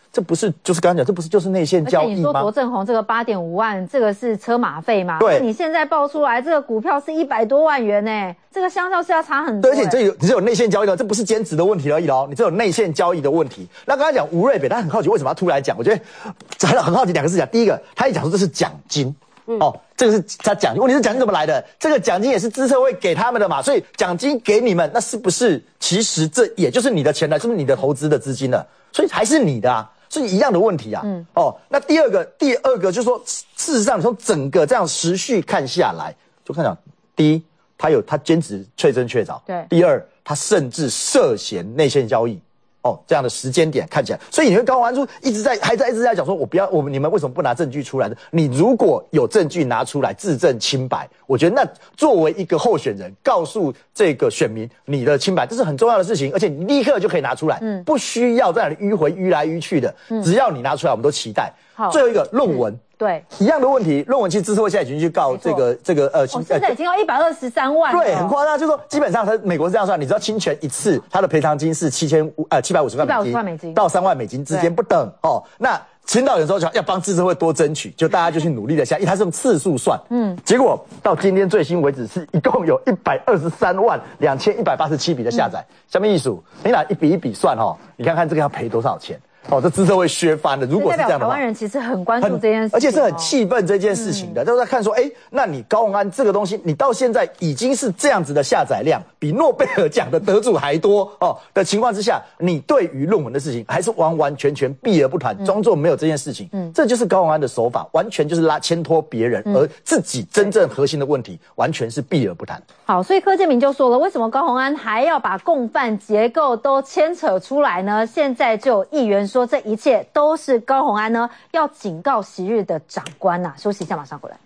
这不是就是刚刚讲，这不是就是内线交易吗？ 而且你说罗正宏这个八点五万，这个是车马费嘛？ 对， 你现在报出来这个股票是一百多万元呢、欸，这个相较是要差很多、欸。 对，而且你这有你这有内线交易的，这不是兼职的问题而已喽，你这有内线交易的问题。那刚才讲吴瑞北，他很好奇为什么要突然讲，我觉得很很好奇两个事情。第一个，他一讲说这是奖金。嗯、哦，这个是他奖金，问题是奖金怎么来的？这个奖金也是资策会给他们的嘛，所以奖金给你们，那是不是其实这也就是你的钱了，是不是你的投资的资金了？所以还是你的啊，所以一样的问题啊。嗯，哦，那第二个，第二个就是说，事实上从整个这样时序看下来，就看讲，第一，他有他兼职确真确凿， 对； 第二，他甚至涉嫌内线交易。哦，这样的时间点看起来，所以你会高虹安就一直在还在一直在讲说，我不要我们你们为什么不拿证据出来呢？你如果有证据拿出来自证清白，我觉得那作为一个候选人，告诉这个选民你的清白，这是很重要的事情，而且你立刻就可以拿出来，嗯，不需要在那里迂回迂来迂去的，嗯，只要你拿出来，我们都期待。好，最后一个论文。 对， 一样的问题，论文其实资策会现在已经去告这个这个呃， 哦，现在已经要一百二十三万了， 对，很夸张。就是说，基本上他美国是这样算，你知道侵权一次，他的赔偿金是七千五呃七百五十万美金，七百五十万美金到三万美金之间不等哦。那青岛有时候想要帮资策会多争取，就大家就去努力了一下，因为他是用次数算，嗯，结果到今天最新为止是一共有一百二十三万两千一百八十七笔的下载，嗯，下面一数，你拿一笔一笔算哦，你看看这个要赔多少钱。哦，这资策会削翻的。如果是这样的话， 台湾人其实很关注这件事情， 而且是很气愤这件事情的。都在看说，哎，那你高虹安这个东西，你到现在已经是这样子的下载量，比诺贝尔奖的得主还多哦的情况之下，你对于论文的事情还是完完全全避而不谈，装作没有这件事情。嗯，这就是高虹安的手法，完全就是拉牵拖别人，而自己真正核心的问题完全是避而不谈。 好，所以柯建铭就说了，为什么高虹安还要把共犯结构都牵扯出来呢？现在就有议员说，这一切都是高虹安呢要警告昔日的长官呐、啊。休息一下，马上回来。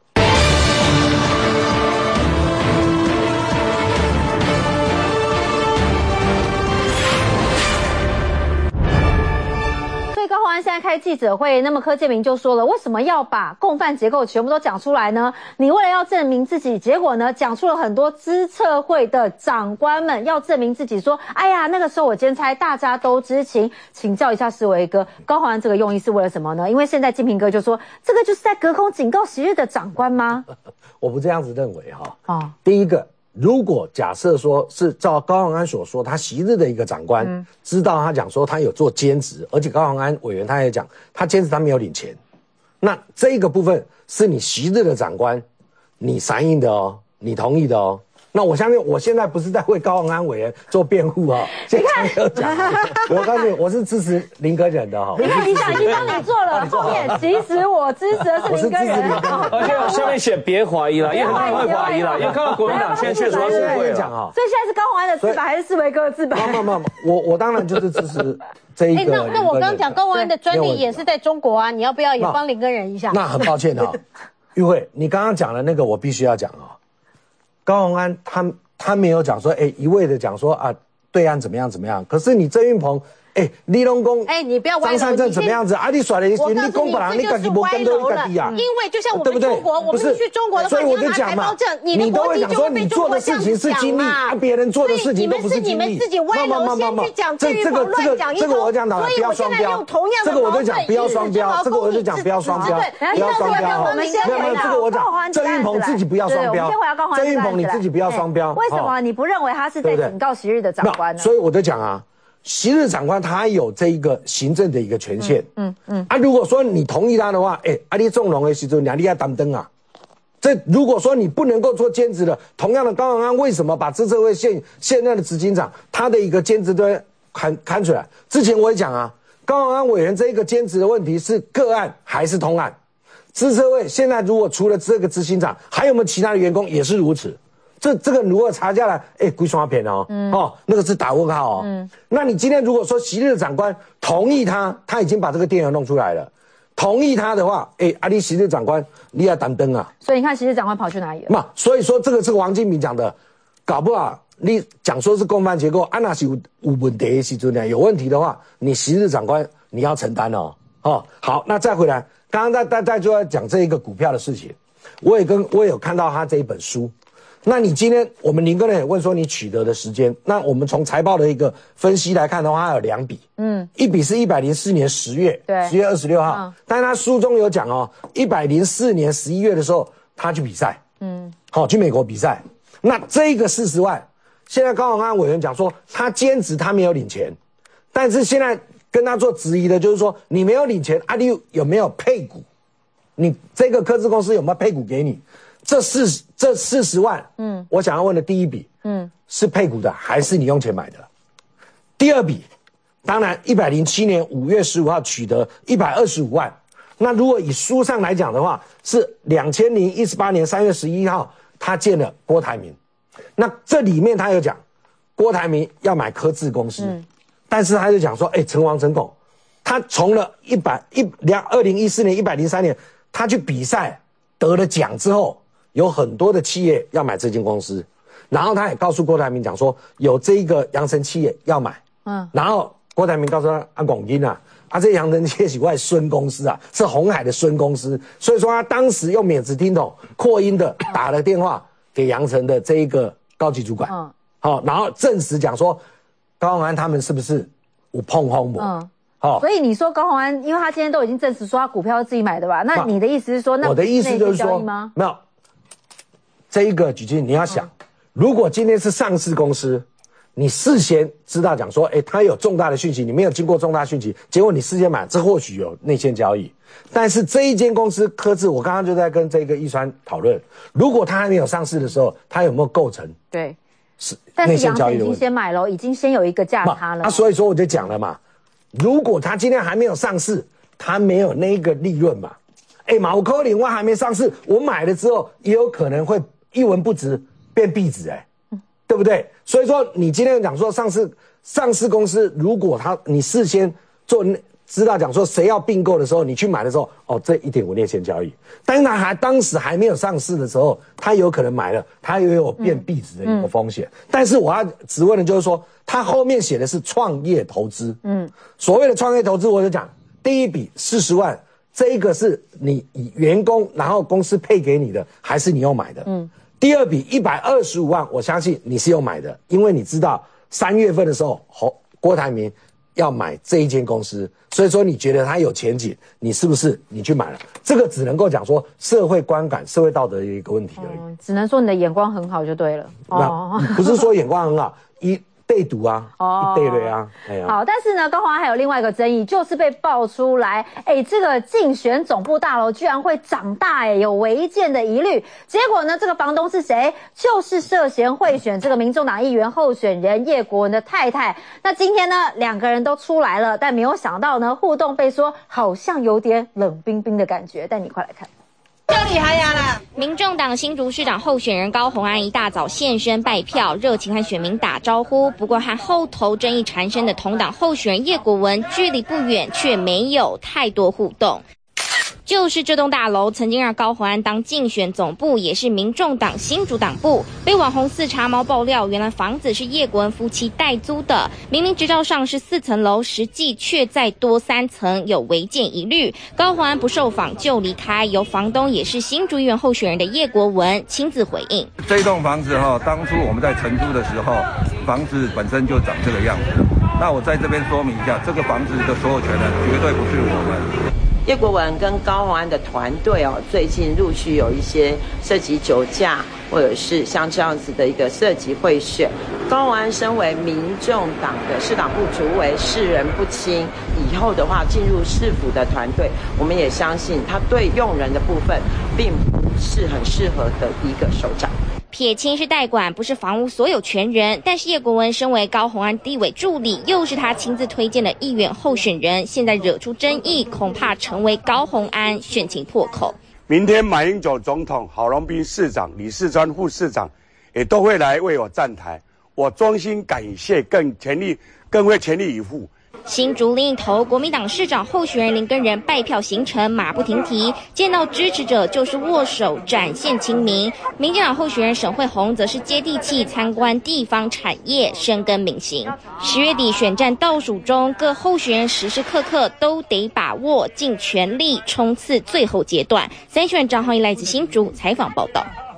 所以高虹安现在开记者会，那么柯建铭就说了，为什么要把共犯结构全部都讲出来呢？你为了要证明自己，结果呢讲出了很多资策会的长官们要证明自己说，哎呀，那个时候我兼差，大家都知情。请教一下世维哥，高虹安这个用意是为了什么呢？因为现在金平哥就说，这个就是在隔空警告昔日的长官吗？ 我不这样子认为哈。啊，第一个。如果假设说是照高虹安所说，他昔日的一个长官、嗯、知道他讲说他有做兼职，而且高虹安委员他也讲他兼职他没有领钱，那这个部分是你昔日的长官你答应的哦，你同意的哦。那我相信我现在不是在为高虹安委员做辩护哦，现在没有讲，我告诉你我是支持林耕仁的哈、哦。 你看你想已经帮你做了，后面其实我支持的是林耕仁， 而且下面写别怀疑了，因为很多人会怀疑了，因为看到国民党现在确实是会讲啊。 所以现在是高虹安的自白还是世维哥的自白？ 不不不，我我当然就是支持这一个。 那那我刚刚讲高虹安的专利也是在中国啊，你要不要也帮林耕仁一下？ 那很抱歉哈，玉慧，你刚刚讲的那个我必须要讲哦。高虹安他他没有讲说，哎，一味的讲说啊，对岸怎么样怎么样。可是你郑运鹏，哎，李龙公， 哎，你不要张善政怎么样子？啊，你甩了一些，你公本来你自己不跟都自己啊。 因为就像我们出国，我们去中国的话，你要拿台胞证，你的国籍就会被中国这样讲嘛。 啊，别人做的事情都不是经历。 你们是你们自己歪楼先去讲，郑运鹏乱讲一通。 这个我讲的不要双标，这个我就讲不要双标，这个我就讲不要双标，不要双标。没有没有，这个我讲郑运鹏自己不要双标，郑运鹏你自己不要双标。 为什么你不认为他是在警告昔日的长官呢？ 所以我就讲啊。昔日长官他有这一个行政的一个权限，嗯嗯啊，如果说你同意他的话，哎，啊，你纵容的时候，你你要担当啊。这如果说你不能够做兼职的，同样的高虹安为什么把资策会现现任的执行长他的一个兼职都看看出来？之前我也讲啊，高虹安委员这一个兼职的问题是个案还是同案？资策会现在如果除了这个执行长，还有没有其他的员工也是如此？这这个如果查下来，哎，龟刷片哦，嗯、哦，那个是打问号哦。嗯，那你今天如果说昔日的长官同意他，他已经把这个电邮弄出来了，同意他的话，哎，啊，你昔日长官你要担当啊。 所以你看，昔日长官跑去哪里了？ 嘛，所以说这个是王金平讲的，搞不好你讲说是共犯结构，啊那是有有问题的时阵呢，有问题的话，你昔日长官你要承担哦。哦，好，那再回来，刚刚大大家就要讲这一个股票的事情，我也跟我也有看到他这一本书。 那你今天我们林根人也问说你取得的时间，那我们从财报的一个分析来看的话，它有两笔，嗯，一笔是一百零四年十月，对，十月二十六号，嗯、但是他书中有讲哦，一百零四年十一月的时候他去比赛，嗯，好、哦、去美国比赛，那这个四十万，现在高虹安委员讲说他兼职他没有领钱，但是现在跟他做质疑的就是说你没有领钱，啊你有没有配股？你这个科技公司有没有配股给你？这四这四十万，嗯，我想要问的第一笔，嗯，是配股的还是你用钱买的？第二笔，当然一百零七年五月十五号取得一百二十五万，那如果以书上来讲的话，是两千零一十八年三月十一号他见了郭台铭，那这里面他有讲郭台铭要买科技公司，嗯，但是他就讲说，哎，成王成拱，他从了一百一两二零一四年一百零三年他去比赛得了奖之后。有很多的企业要买这间公司，然后他也告诉郭台铭讲说，有这一个阳城企业要买，嗯，然后郭台铭告诉他啊，广英啊，啊这阳城企业是外孙公司啊，是鸿海的孙公司，所以说他当时用免治听筒扩音的打了电话给阳城的这一个高级主管，嗯，好、哦，然后证实讲说高虹安他们是不是有碰轰我？嗯。 哦，所以你说高虹安，因为他今天都已经证实说他股票是自己买的吧？那你的意思是说，那我的意思就是说，没有。这一个举例，你要想，如果今天是上市公司，你事先知道讲说，哎，它有重大的讯息，你没有经过重大讯息，结果你事先买，这或许有内线交易。但是这一间公司科技，我刚刚就在跟这个一川讨论，如果它还没有上市的时候，它有没有构成？ 对，是内线交易的问题。但是阳城已经先买了，已经先有一个价差了。 啊，所以说我就讲了嘛，如果它今天还没有上市，它没有那个利润嘛，哎，毛科林我还没上市，我买了之后也有可能会。一文不值变币值，哎，对不对？所以说你今天讲说上市上市公司，如果他你事先做知道讲说谁要并购的时候，你去买的时候，哦，这一点五内线交易。但是他还当时还没有上市的时候，他有可能买了，他也有变币值的一个风险。嗯嗯、但是我要质问的就是说，他后面写的是创业投资，嗯，所谓的创业投资，我就讲第一笔四十万。这一个是你以员工，然后公司配给你的，还是你要买的？嗯。第二笔一百二十五万，我相信你是有买的，因为你知道三月份的时候，侯郭台铭要买这一间公司，所以说你觉得它有前景，你是不是你去买了？这个只能够讲说社会观感、社会道德的一个问题而已。 嗯、只能说你的眼光很好就对了。 哦，不是说眼光很好，一。对赌啊，哦，对对啊，哎呀， 好，但是呢，高虹安还有另外一个争议，就是被爆出来，哎，这个竞选总部大楼居然会长大，哎，有违建的疑虑。结果呢，这个房东是谁？就是涉嫌贿选这个民众党议员候选人叶国文的太太。那今天呢，两个人都出来了，但没有想到呢，互动被说好像有点冷冰冰的感觉。带你快来看。 厉害呀啦！民众党新竹市长候选人高虹安一大早现身拜票，热情和选民打招呼。不过和后头争议缠身的同党候选人叶国文距离不远，却没有太多互动。就是这栋大楼曾经让高虹安当竞选总部，也是民众党新竹党部。被网红四茶猫爆料，原来房子是叶国文夫妻代租的，明明执照上是四层楼，实际却再多三层，有违建疑虑。高虹安不受访就离开，由房东也是新竹议员候选人的叶国文亲自回应： 这栋房子哈，当初我们在承租的时候，房子本身就长这个样子。那我在这边说明一下，这个房子的所有权人绝对不是我们。 叶国文跟高虹安的团队哦，最近陆续有一些涉及酒驾，或者是像这样子的一个涉及贿选。高虹安身为民众党的市党部主委，视人不清，以后的话进入市府的团队，我们也相信他对用人的部分，并不是很适合的一个首长。 撇清是代管，不是房屋所有权人。但是叶国文身为高虹安地委助理，又是他亲自推荐的议员候选人，现在惹出争议，恐怕成为高虹安选情破口。 明天马英九总统、郝龙斌市长、李世川副市长也都会来为我站台，我衷心感谢，更全力，更会全力以赴。 新竹另一头，国民党市长候选人林耕仁拜票行程马不停蹄，见到支持者就是握手展现亲民。民进党候选人沈慧虹则是接地气参观地方产业，深耕民行。十月底选战倒数中，各候选人时时刻刻都得把握，尽全力冲刺最后阶段。三选张浩一来自新竹采访报道。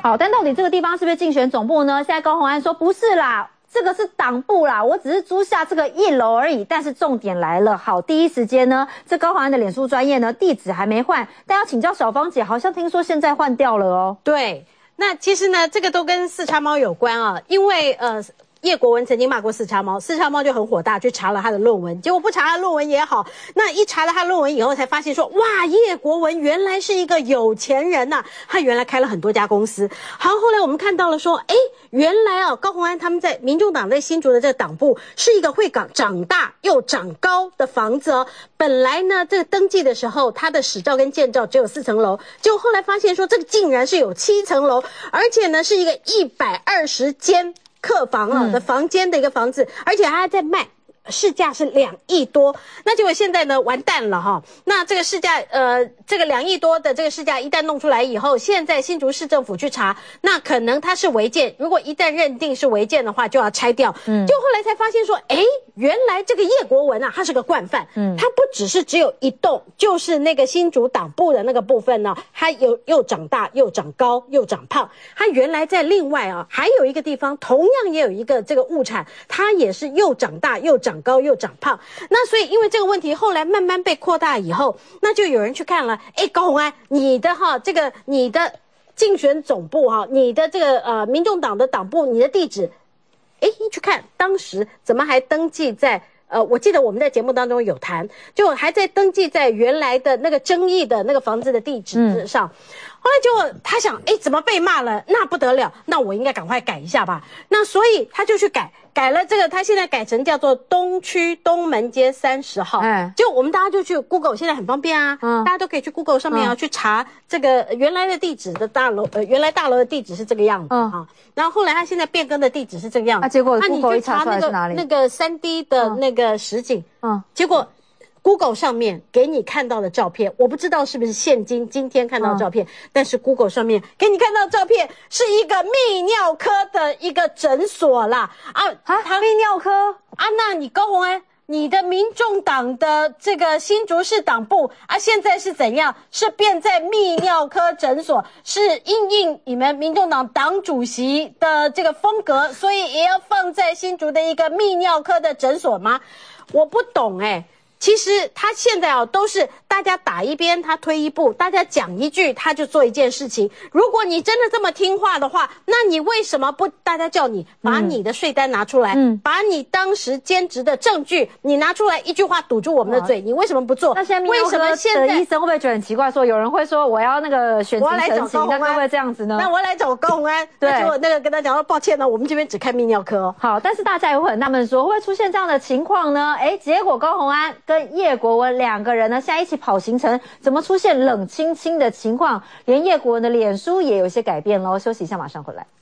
好，但到底这个地方是不是竞选总部呢？现在高虹安说不是啦。这个是党部啦，我只是租下这个一楼而已。但是重点来了，好，第一时间呢，这高虹安的脸书专页呢，地址还没换，但要请教小芳姐，好像听说现在换掉了哦。 对，那其实呢，这个都跟四叉猫有关啊，因为呃。叶国文曾经骂过四叉猫，四叉猫就很火大，去查了他的论文，结果不查他的论文也好，那一查了他论文以后，才发现说，哇，叶国文原来是一个有钱人呐、啊，他原来开了很多家公司。好，后来我们看到了说，哎，原来啊，高虹安他们在民众党在新竹的这个党部是一个会长长大又长高的房子哦。本来呢，这个登记的时候，他的史照跟建照只有四层楼，结果后来发现说，这个竟然是有七层楼，而且呢，是一个一百二十间。客房啊的房间的一个房子，而且还在卖，市价是两亿多。那结果现在呢完蛋了哈。那这个市价呃这个两亿多的这个市价一旦弄出来以后，现在新竹市政府去查，那可能它是违建，如果一旦认定是违建的话，就要拆掉。嗯，就后来才发现说，哎，原来这个叶国文啊，他是个惯犯。嗯，他不只是只有一栋，就是那个新竹党部的那个部分呢，他有又长大又长高又长胖。他原来在另外啊还有一个地方，同样也有一个这个物产，他也是又长大又长高又长胖。那所以因为这个问题后来慢慢被扩大以后，那就有人去看了，哎，高虹安，你的哈这个你的竞选总部哈，你的这个呃民众党的党部，你的地址，哎，一去看，当时怎么还登记在呃，我记得我们在节目当中有谈，就还在登记在原来的那个争议的那个房子的地址上。嗯，后来就他想，哎，怎么被骂了？那不得了，那我应该赶快改一下吧。那所以他就去改，改了这个，他现在改成叫做东区东门街三十号。嗯，就我们大家就去 Google， 现在很方便啊，嗯，大家都可以去 Google 上面啊，嗯，去查这个原来的地址的大楼，呃，原来大楼的地址是这个样子，嗯啊。然后后来他现在变更的地址是这个样子， 啊，结果 Google 一查出来是哪里？ 那个三 D 的那个实景，嗯，结果。Google 上面给你看到的照片，我不知道是不是现今今天看到的照片，嗯，但是 Google 上面给你看到的照片是一个泌尿科的一个诊所啦，啊啊，泌尿科啊，那你高虹安，你的民众党的这个新竹市党部啊，现在是怎样？是变在泌尿科诊所，是因应你们民众党党主席的这个风格，所以也要放在新竹的一个泌尿科的诊所吗？我不懂哎，欸。其实他现在啊，都是大家打一边，他推一步，大家讲一句，他就做一件事情。如果你真的这么听话的话，那你为什么不大家叫你把你的税单拿出来，嗯，把你当时兼职的证据你拿出来，一句话堵住我们的嘴，你为什么不做？ 那现在为什么现在医生会不会觉得很奇怪？说有人会说我要那个选情澄清，那会不会这样子呢？ 那我来找高虹安，对，结果那个跟他讲说，抱歉呢，我们这边只看泌尿科。 好，但是大家也会很纳闷说，会不会出现这样的情况呢？哎，结果高虹安跟叶国文两个人呢，现在一起跑行程，怎么出现冷清清的情况？连叶国文的脸书也有一些改变咯。休息一下，马上回来。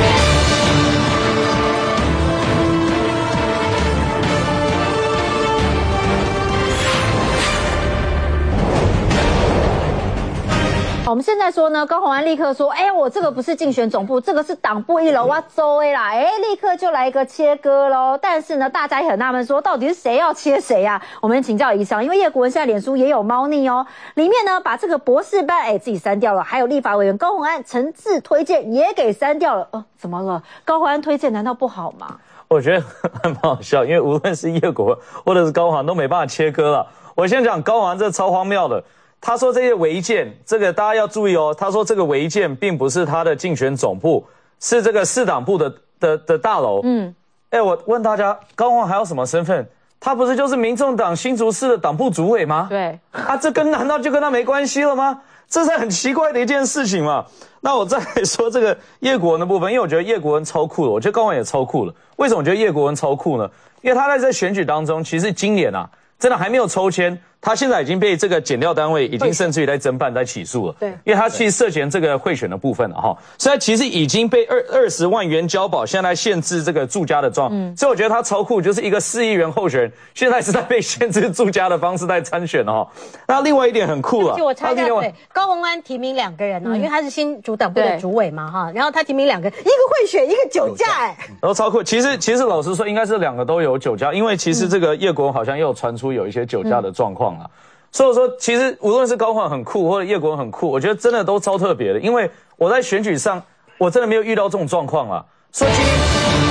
我们现在说呢，高虹安立刻说，哎，我这个不是竞选总部，这个是党部一楼，我周围啦，哎，立刻就来一个切割咯。但是呢，大家也很纳闷说，到底是谁要切谁啊？我们请教宜翔，因为叶国文现在脸书也有猫腻哦，里面呢把这个博士班哎自己删掉了，还有立法委员高虹安诚挚推荐也给删掉了。哦，怎么了？高虹安推荐难道不好吗？ 我觉得很好笑，因为无论是叶国文或者是高虹安都没办法切割了。我先讲高虹安，这超荒谬的。他说这些违建，这个大家要注意哦。他说这个违建并不是他的竞选总部，是这个市党部的的的大楼。嗯，哎，我问大家，高虹安还有什么身份？他不是就是民众党新竹市的党部主委吗？ 对， 啊，这跟难道就跟他没关系了吗？这是很奇怪的一件事情嘛。那我再来说这个叶国文的部分，因为我觉得叶国文超酷了，我觉得高虹安也超酷了。为什么我觉得叶国文超酷呢？因为他在这选举当中，其实今年啊，真的还没有抽签。他现在已经被这个检调单位已经甚至于在侦办、在起诉了，对，因为他去涉嫌这个贿选的部分了哈，所以他其实已经被二二十万元交保，现在限制这个住家的状，嗯，所以我觉得他超酷，就是一个市议员候选人，现在是在被限制住家的方式在参选哦。那另外一点很酷啊， 就我插一下嘴，高虹安提名两个人啊，因为他是新竹党部的主委嘛哈，然后他提名两个，一个贿选，一个酒驾，哎， 然后超酷。其实其实老实说，应该是两个都有酒驾，因为其实这个叶国文好像也有传出有一些酒驾的状况了。所以说，其实无论是高虹安很酷，或者叶国文很酷，我觉得真的都超特别的。因为我在选举上， 我真的没有遇到这种状况啊。所以今天。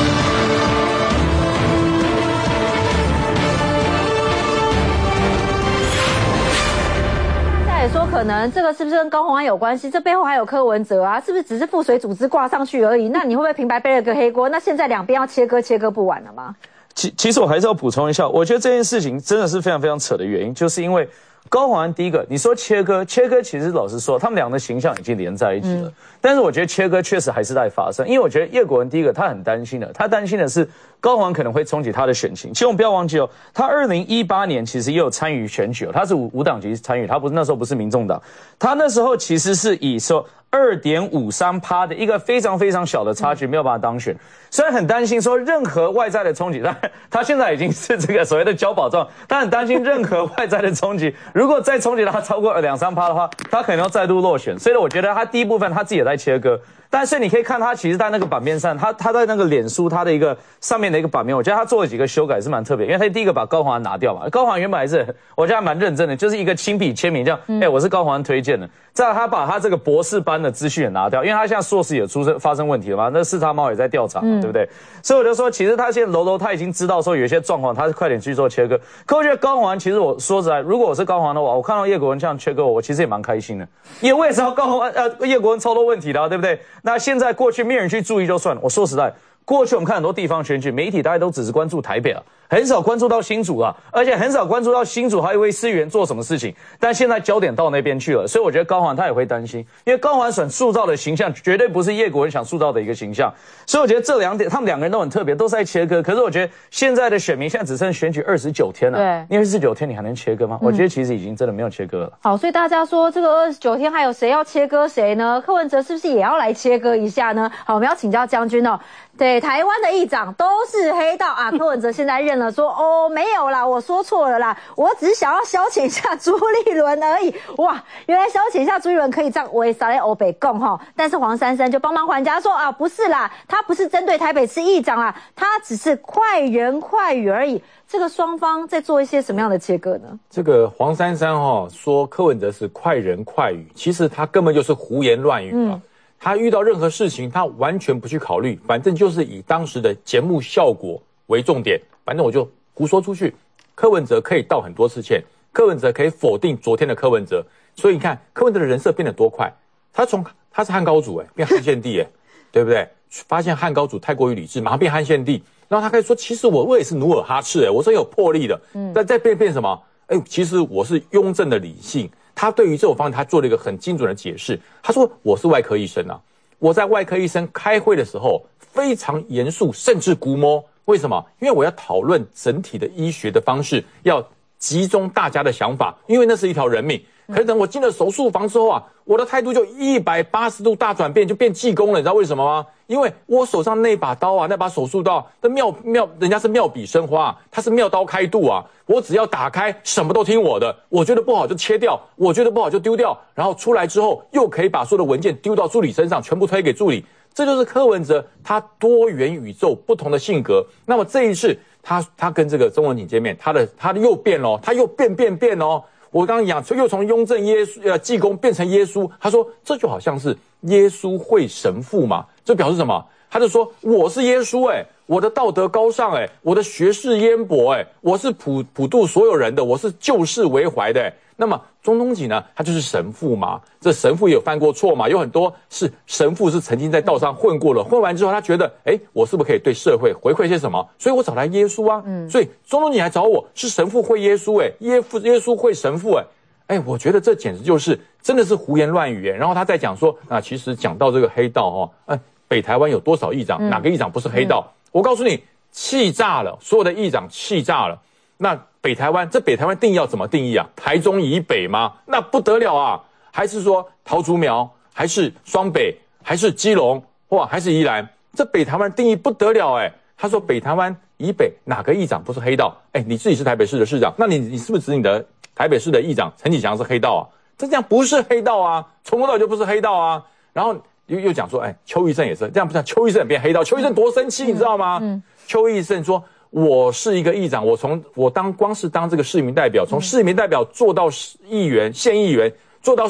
说可能这个是不是跟高虹安有关系？这背后还有柯文哲啊，是不是只是附水组织挂上去而已？那你会不会平白背了个黑锅？那现在两边要切割，切割不完了吗？ 其其实我还是要补充一下，我觉得这件事情真的是非常非常扯的原因，就是因为高虹安第一个，你说切割，切割其实老实说，他们两个的形象已经连在一起了。嗯、但是我觉得切割确实还是在发生，因为我觉得叶国文第一个他很担心的，他担心的是高虹安可能会冲击他的选情。其实我们不要忘记哦，他二零一八年其实也有参与选举哦，他是无无党籍参与，他不是那时候不是民众党，他那时候其实是以说二点五三趴的一个非常非常小的差距没有办法当选。虽然很担心说任何外在的冲击，但他现在已经是这个所谓的交保状，他很担心任何外在的冲击，如果再冲击他超过两三趴的话，他可能要再度落选。所以我觉得他第一部分他自己也在切割。但是你可以看他其实在那个版面上，他他在那个脸书他的一个上面的一个版面，我觉得他做了几个修改是蛮特别，因为他第一个把高虹安拿掉嘛，高虹安原本还是我觉得还蛮认真的，就是一个亲笔签名这样，哎、嗯欸，我是高虹安推荐的。再来他把他这个博士班的资讯也拿掉，因为他现在硕士也出生发生问题了嘛，那四叉猫也在调查，嗯、对不对？所以我就说，其实他现在楼楼他已经知道说有一些状况，他是快点去做切割。可我觉得高虹安其实我说实在，如果我是高虹安的话，我看到叶国文这样切割我，我其实也蛮开心的，因为我也知道高虹安呃叶国文超多问题的、啊，对不对？那现在过去没人去注意就算了，我说实在。过去我们看很多地方选举，媒体大家都只是关注台北啊，很少关注到新竹啊，而且很少关注到新竹还有一位市议员做什么事情。但现在焦点到那边去了，所以我觉得高虹安他也会担心，因为高虹安想塑造的形象绝对不是叶国文想塑造的一个形象。所以我觉得这两点，他们两个人都很特别，都是在切割。可是我觉得现在的选民现在只剩选举二十九天了，对，因为二十九天你还能切割吗？嗯、我觉得其实已经真的没有切割了。 好，所以大家说这个二十九天还有谁要切割谁呢？柯文哲是不是也要来切割一下呢？好，我们要请教将军哦。对，台湾的议长都是黑道啊！柯文哲现在认了说，哦，没有啦，我说错了啦，我只是想要消遣一下朱立伦而已。哇，原来消遣一下朱立伦可以这样为撒在欧北共哈，但是黄珊珊就帮忙还价说啊，不是啦，他不是针对台北市议长啦，他只是快人快语而已。这个双方在做一些什么样的切割呢？ 这个黄珊珊哈、哦、说柯文哲是快人快语，其实他根本就是胡言乱语啊。嗯，他遇到任何事情，他完全不去考虑，反正就是以当时的节目效果为重点，反正我就胡说出去。柯文哲可以道很多次歉，柯文哲可以否定昨天的柯文哲，所以你看柯文哲的人设变得多快，他从他是汉高祖哎，变汉献帝哎，对不对？发现汉高祖太过于理智，马上变汉献帝，然后他开始说，其实我我也是努尔哈赤哎，我是有魄力的，嗯，但再变变什么？哎，其实我是雍正的理性。他对于这种方面，他做了一个很精准的解释。他说：“我是外科医生啊，我在外科医生开会的时候非常严肃，甚至估摸。为什么？因为我要讨论整体的医学的方式，要集中大家的想法，因为那是一条人命。可是等我进了手术房之后啊，我的态度就一百八十度大转变，就变济公了。你知道为什么吗？因为我手上那把刀啊，那把手术刀的妙妙，人家是妙笔生花啊，它是妙刀开肚啊。我只要打开，什么都听我的。我觉得不好就切掉，我觉得不好就丢掉。然后出来之后，又可以把所有的文件丢到助理身上，全部推给助理。这就是柯文哲他多元宇宙不同的性格。那么这一次，他他跟这个曾文锦见面，他的他的又变咯，他又变变变哦。我刚刚讲，又从雍正耶稣呃济公变成耶稣，他说这就好像是耶稣会神父嘛，这表示什么？他就说我是耶稣哎、欸，我的道德高尚哎、欸，我的学识渊博哎、欸，我是普普度所有人的，我是救世为怀的、欸。那么钟东锦呢，他就是神父嘛，这神父也有犯过错嘛，有很多是神父是曾经在道上混过了，混完之后他觉得，哎，我是不是可以对社会回馈些什么？所以我找来耶稣啊，嗯，所以钟东锦来找我是神父会耶稣哎、欸，耶父耶稣会神父哎、欸，哎，我觉得这简直就是真的是胡言乱语哎、欸。然后他在讲说，啊，其实讲到这个黑道哦，哎，北台湾有多少议长，嗯、哪个议长不是黑道？嗯、我告诉你，气炸了，所有的议长气炸了。那北台湾，这北台湾定义要怎么定义啊？台中以北吗？那不得了啊！还是说桃竹苗，还是双北，还是基隆，哇，还是宜兰？这北台湾定义不得了哎！他说北台湾以北哪个议长不是黑道？哎，你自己是台北市的市长，那你你是不是指你的台北市的议长陈启祥是黑道啊？这这样不是黑道啊，从头到尾就不是黑道啊。然后又又讲说，哎，邱奕胜也是这样，不是邱奕胜也变黑道？邱奕胜多生气，你知道吗？嗯，邱奕胜说。我是一个议长，我从我当光是当这个市民代表，从市民代表做到议员、县议员，做到市议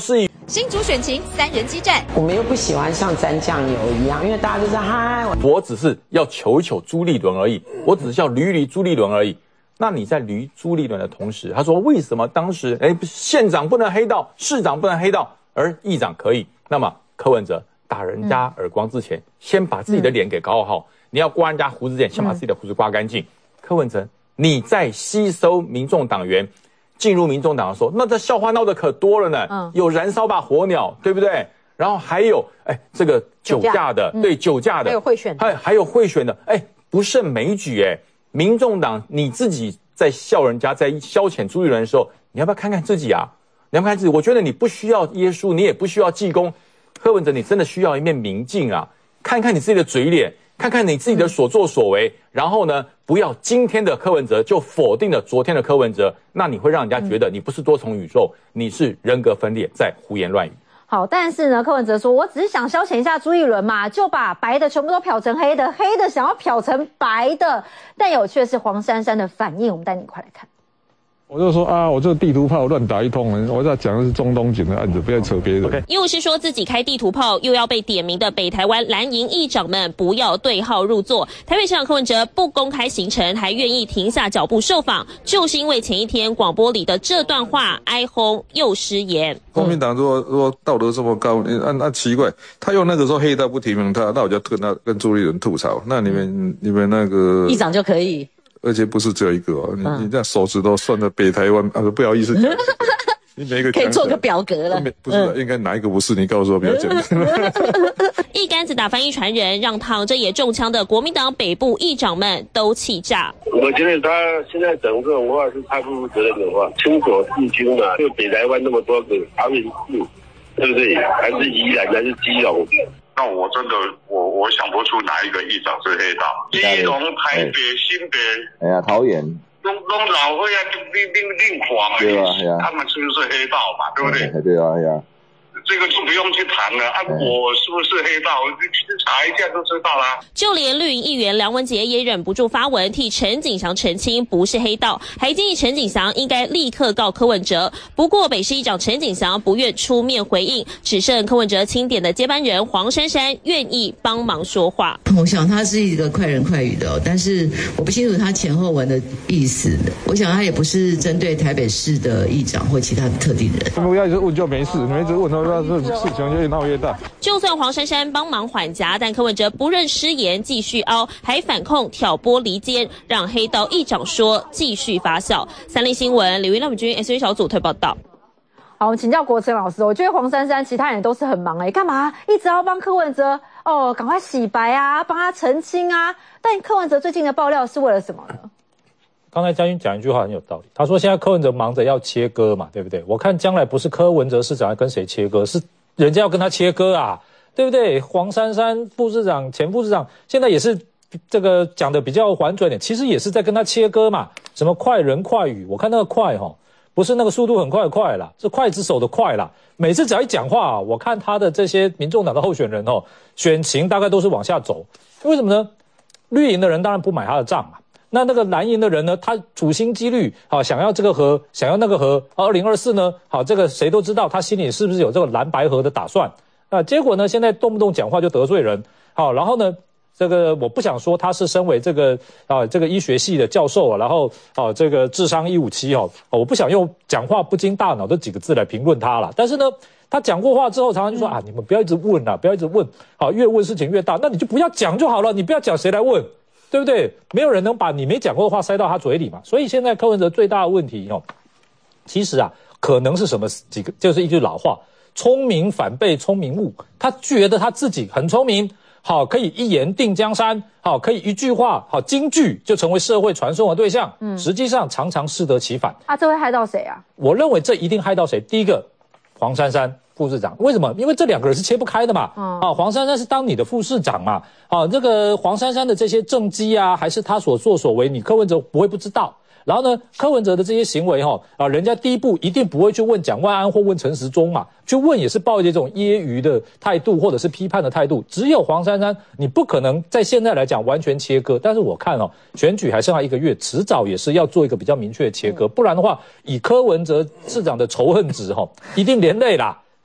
新竹选情三人激战， 我们又不喜欢像沾酱油一样，因为大家就是嗨。 我只是要求一求朱立伦而已，我只是要捋一捋朱立伦而已。那你在捋朱立伦的同时，他说为什么当时哎县长不能黑道，市长不能黑道，而议长可以？那么柯文哲打人家耳光之前，嗯、先把自己的脸给搞好。你要刮人家胡子前，先把自己的胡子刮干净。嗯、柯文哲，你在吸收民众党员进入民众党的时候，那这笑话闹得可多了呢。嗯、有燃烧吧火鸟，对不对？然后还有哎这个酒驾的，嗯、对酒驾的， 还有贿选， 还还有贿选的，哎不胜枚举哎。民众党你自己在笑人家，在消遣朱立伦的时候，你要不要看看自己啊？你要不要看自己？我觉得你不需要耶稣，你也不需要济公。柯文哲，你真的需要一面明镜啊！看看你自己的嘴脸，看看你自己的所作所为，然后呢，不要今天的柯文哲就否定了昨天的柯文哲，那你会让人家觉得你不是多重宇宙，你是人格分裂，在胡言乱语。 好，但是呢，柯文哲说，我只是想消遣一下朱立伦嘛，就把白的全部都漂成黑的，黑的想要漂成白的。但有趣的是黄珊珊的反应，我们带你快来看。 我就说啊，我这个地图炮乱打一通，我在讲的是中东锦的案子，不要扯别人。Okay. 又是说自己开地图炮，又要被点名的北台湾蓝营议长们不要对号入座。台北市长柯文哲不公开行程，还愿意停下脚步受访，就是因为前一天广播里的这段话哀轰又失言。 国民党说说道德这么高，那那奇怪，他用那个时候黑道不提名他，那我就跟他跟朱立伦吐槽，那你们、嗯、你们那个议长就可以。 而且不是只有一个哦，你、嗯、你这样手指头算在北台湾啊，不好意思讲，你每一个可以做个表格了。 不是、嗯，应该哪一个不是？你告诉我比较简单。 一竿子打翻一船人，让躺着也中枪的国民党北部议长们都气炸。 我觉得他现在讲这种话是太不负责任的话，清楚自清嘛，就北台湾那么多个桃园市，对不对？还是宜兰，还是基隆？ 那我真的，我我想不出哪一个议长是黑道。基隆、台北、新北， 哎呀，桃园， 都都老会啊，另另另狂对啊，对啊， 他们是不是黑道嘛？对不对？ 哎、对啊，对啊。 这个就不用去谈了啊！我是不是黑道？我去查一下就知道啦。 就连绿营议员梁文杰也忍不住发文替陈景祥澄清不是黑道，还建议陈景祥应该立刻告柯文哲。不过北市议长陈景祥不愿出面回应，只剩柯文哲钦点的接班人黄珊珊愿意帮忙说话。 我想他是一个快人快语的、哦，但是我不清楚他前后文的意思。我想他也不是针对台北市的议长或其他的特定人。 不要一直问就没事，你们一直问他。这事情就越闹越大。 就算黄珊珊帮忙缓颊，但柯文哲不认失言，继续凹，还反控挑拨离间，让黑道议长说继续发酵。三立新闻李云亮君 S V 小组推报道。 好，我请教国成老师，我觉得黄珊珊其他人都是很忙哎、欸，干嘛一直要帮柯文哲哦，赶快洗白啊，帮他澄清啊？但柯文哲最近的爆料是为了什么呢？ 刚才嘉君讲一句话很有道理，他说现在柯文哲忙着要切割嘛，对不对？我看将来不是柯文哲市长要跟谁切割，是人家要跟他切割啊，对不对？黄珊珊副市长、前副市长现在也是这个讲的比较婉转点，其实也是在跟他切割嘛。什么快人快语，我看那个快齁，不是那个速度很快的快啦，是刽子手的快啦。每次只要一讲话，我看他的这些民众党的候选人哦，选情大概都是往下走。为什么呢？绿营的人当然不买他的账嘛。那那个蓝营的人呢，他处心积虑好想要这个和想要那个和，二零二四呢，好这个谁都知道他心里是不是有这个蓝白合的打算啊？结果呢，现在动不动讲话就得罪人，好，然后呢，这个我不想说他是身为这个啊这个医学系的教授啊，然后啊这个智商一五七哦，我不想用讲话不经大脑这几个字来评论他了，但是呢。他讲过话之后，常常就说啊，你们不要一直问啦，不要一直问，好，越问事情越大，那你就不要讲就好了，你不要讲，谁来问，对不对？没有人能把你没讲过的话塞到他嘴里嘛。所以现在柯文哲最大的问题哦，其实啊，可能是什么几个，就是一句老话，聪明反被聪明误。他觉得他自己很聪明，好，可以一言定江山，好，可以一句话，好，金句就成为社会传颂的对象。嗯，实际上常常适得其反。 啊，这会害到谁啊？ 我认为这一定害到谁？第一个。黄珊珊副市长，为什么？因为这两个人是切不开的嘛。嗯、啊，黄珊珊是当你的副市长嘛。啊，这个黄珊珊的这些政绩啊，还是他所作所为，你柯文哲不会不知道。然后呢，柯文哲的这些行为哈啊，人家第一步一定不会去问蒋万安或问陈时中嘛，去问也是抱着这种揶揄的态度或者是批判的态度。只有黄珊珊，你不可能在现在来讲完全切割，但是我看哦，选举还剩下一个月，迟早也是要做一个比较明确的切割，不然的话，以柯文哲市长的仇恨值哈，一定连累啦。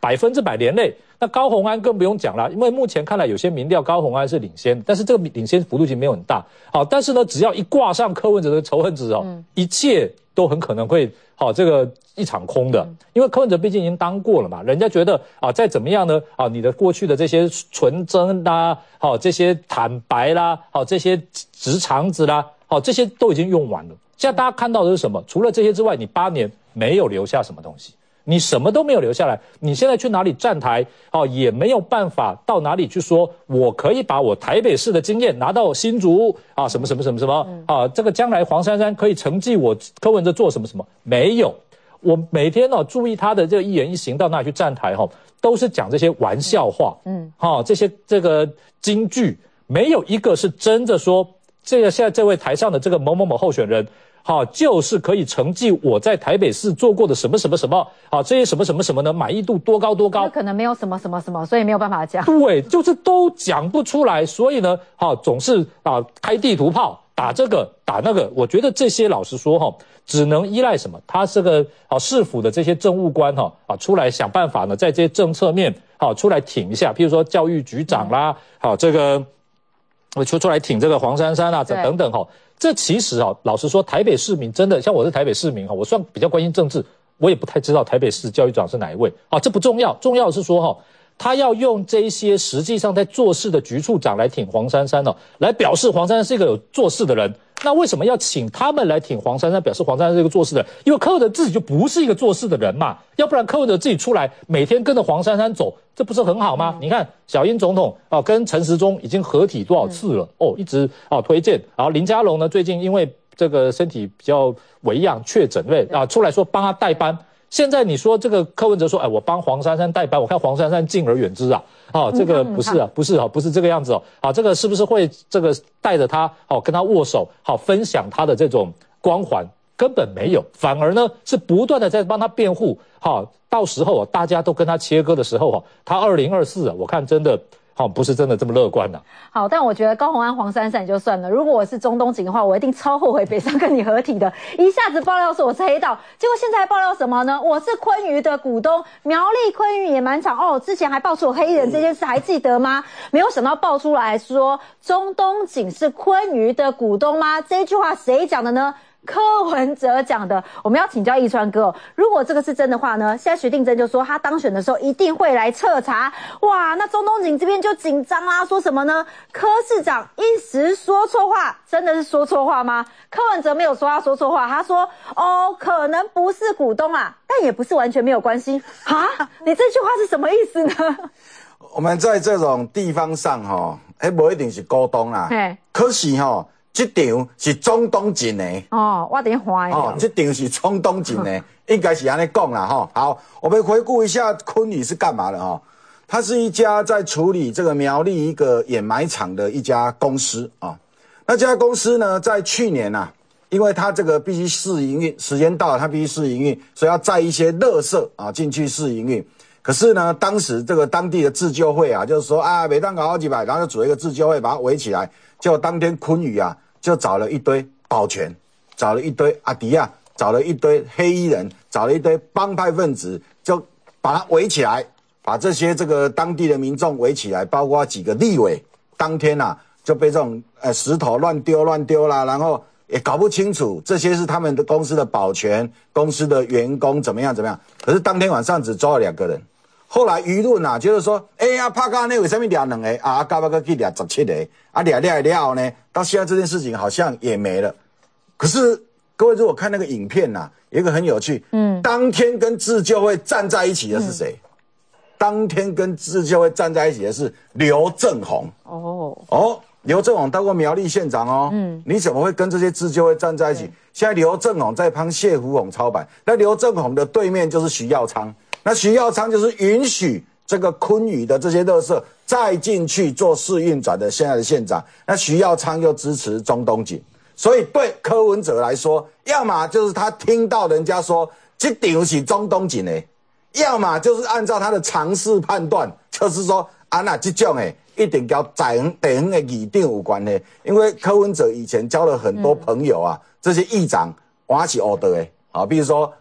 百分之百连累。那高虹安更不用讲了，因为目前看来有些民调高虹安是领先，但是这个领先幅度其实没有很大。好，但是呢，只要一挂上柯文哲的仇恨值哦，嗯、一切都很可能会好这个一场空的，因为柯文哲毕竟已经当过了嘛，人家觉得啊，再怎么样呢啊，你的过去的这些纯真啦，好这些坦白啦，好这些直肠子啦，好这些都已经用完了。现在大家看到的是什么？除了这些之外，你八年没有留下什么东西。你什么都没有留下来，你现在去哪里站台哦，也没有办法到哪里去说，我可以把我台北市的经验拿到新竹啊，什么什么什么什么啊，这个将来黄珊珊可以承继我柯文哲做什么什么，没有。我每天哦注意他的这个一言一行到哪里去站台哈、哦，都是讲这些玩笑话，嗯，哈、哦，这些这个金句，没有一个是真的说这个现在这位台上的这个某某某候选人。好，就是可以承继我在台北市做过的什么什么什么，好，这些什么什么什么呢？满意度多高多高？ 可能没有什么什么什么，所以没有办法讲。 对，就是都讲不出来，所以呢，好，总是啊开地图炮，打这个打那个。我觉得这些老实说哈，只能依赖什么？他这个啊市府的这些政务官哈啊出来想办法呢，在这些政策面好出来挺一下，譬如说教育局长啦，好这个我出出来挺这个黄珊珊啊，等等哈。这其实啊，老实说，台北市民真的像我是台北市民哈，我算比较关心政治，我也不太知道台北市教育长是哪一位啊，这不重要，重要的是说哈，他要用这些实际上在做事的局处长来挺黄珊珊哦，来表示黄珊珊是一个有做事的人。那为什么要请他们来挺黄珊珊，表示黄珊珊是一个做事的人？因为柯文哲自己就不是一个做事的人嘛，要不然柯文哲自己出来每天跟着黄珊珊走，这不是很好吗？嗯、你看小英总统啊，跟陈时中已经合体多少次了、嗯、哦，一直啊推荐。然后林佳龙呢，最近因为这个身体比较微恙确诊，对啊，出来说帮他代班。现在你说这个柯文哲说，哎，我帮黄珊珊代班，我看黄珊珊敬而远之啊，哦，这个不是啊，不是啊，不是这个样子哦，啊，这个是不是会这个带着他，好跟他握手，好分享他的这种光环？根本没有，反而呢是不断的在帮他辩护，好，到时候啊大家都跟他切割的时候啊，他二零二四啊，我看真的。好，不是真的这么乐观呐、 啊。好，但我觉得高虹安、黄珊珊也就算了。如果我是中东锦的话，我一定超后悔北上跟你合体的。一下子爆料说我是黑道，结果现在还爆料什么呢？我是昆瑜的股东，苗栗昆瑜野蛮场哦，之前还爆出我黑人这件事，还记得吗？没有想到爆出来说中东锦是昆瑜的股东吗？这句话谁讲的呢？柯文哲讲的。我们要请教奕川哥哦，如果这个是真的话呢，现在徐定珍就说他当选的时候一定会来彻查。哇，那中东锦这边就紧张啦，说什么呢？柯市长一时说错话，真的是说错话吗？柯文哲没有说他说错话，他说哦，可能不是股东啊，但也不是完全没有关系啊。你这句话是什么意思呢？ 我们在这种地方上哈、哦，哎，不一定是股东啦，可是哈、哦。这场是中东锦的哦，我等下欢迎哦，这场是中东锦的，应该是安尼讲啦哈。好，我们回顾一下昆宇是干嘛的哈？它是一家在处理这个苗栗一个掩埋场的一家公司啊。那这家公司呢，在去年啊，因为它这个必须试营运，时间到了，它必须试营运，所以要载一些垃圾啊进去试营运。可是呢，当时这个当地的自救会啊，就是说啊，每当搞好几百，然后就组一个自救会把它围起来。结果当天昆宇啊，就找了一堆保全，找了一堆阿迪亚，找了一堆黑衣人，找了一堆帮派分子，就把它围起来，把这些这个当地的民众围起来，包括几个立委，当天啊就被这种呃石头乱丢乱丢啦，然后也搞不清楚这些是他们的公司的保全、公司的员工怎么样怎么样。可是当天晚上只抓了两个人。后来舆论啊，就是说，哎呀，拍到那为什么抓两个？啊，到尾个去抓十七个，啊，抓抓了后呢，到现在这件事情好像也没了。可是各位如果看那个影片呐、啊，有一个很有趣，嗯，当天跟自救会站在一起的是谁？嗯、当天跟自救会站在一起的是刘正宏。哦哦，刘正宏当过苗栗县长哦，嗯，你怎么会跟这些自救会站在一起？现在刘正宏在帮谢福宏操盘，那刘正宏的对面就是徐耀昌。那徐耀昌就是允许这个昆宇的这些垃圾再进去做试运转的现在的县长，那徐耀昌又支持中东锦，所以对柯文哲来说，要么就是他听到人家说这场是中东锦的，要么就是按照他的常识判断，就是说啊那这种诶一定跟在地方的议长有关系，因为柯文哲以前交了很多朋友啊，嗯、这些议长我是学到的。啊，比如说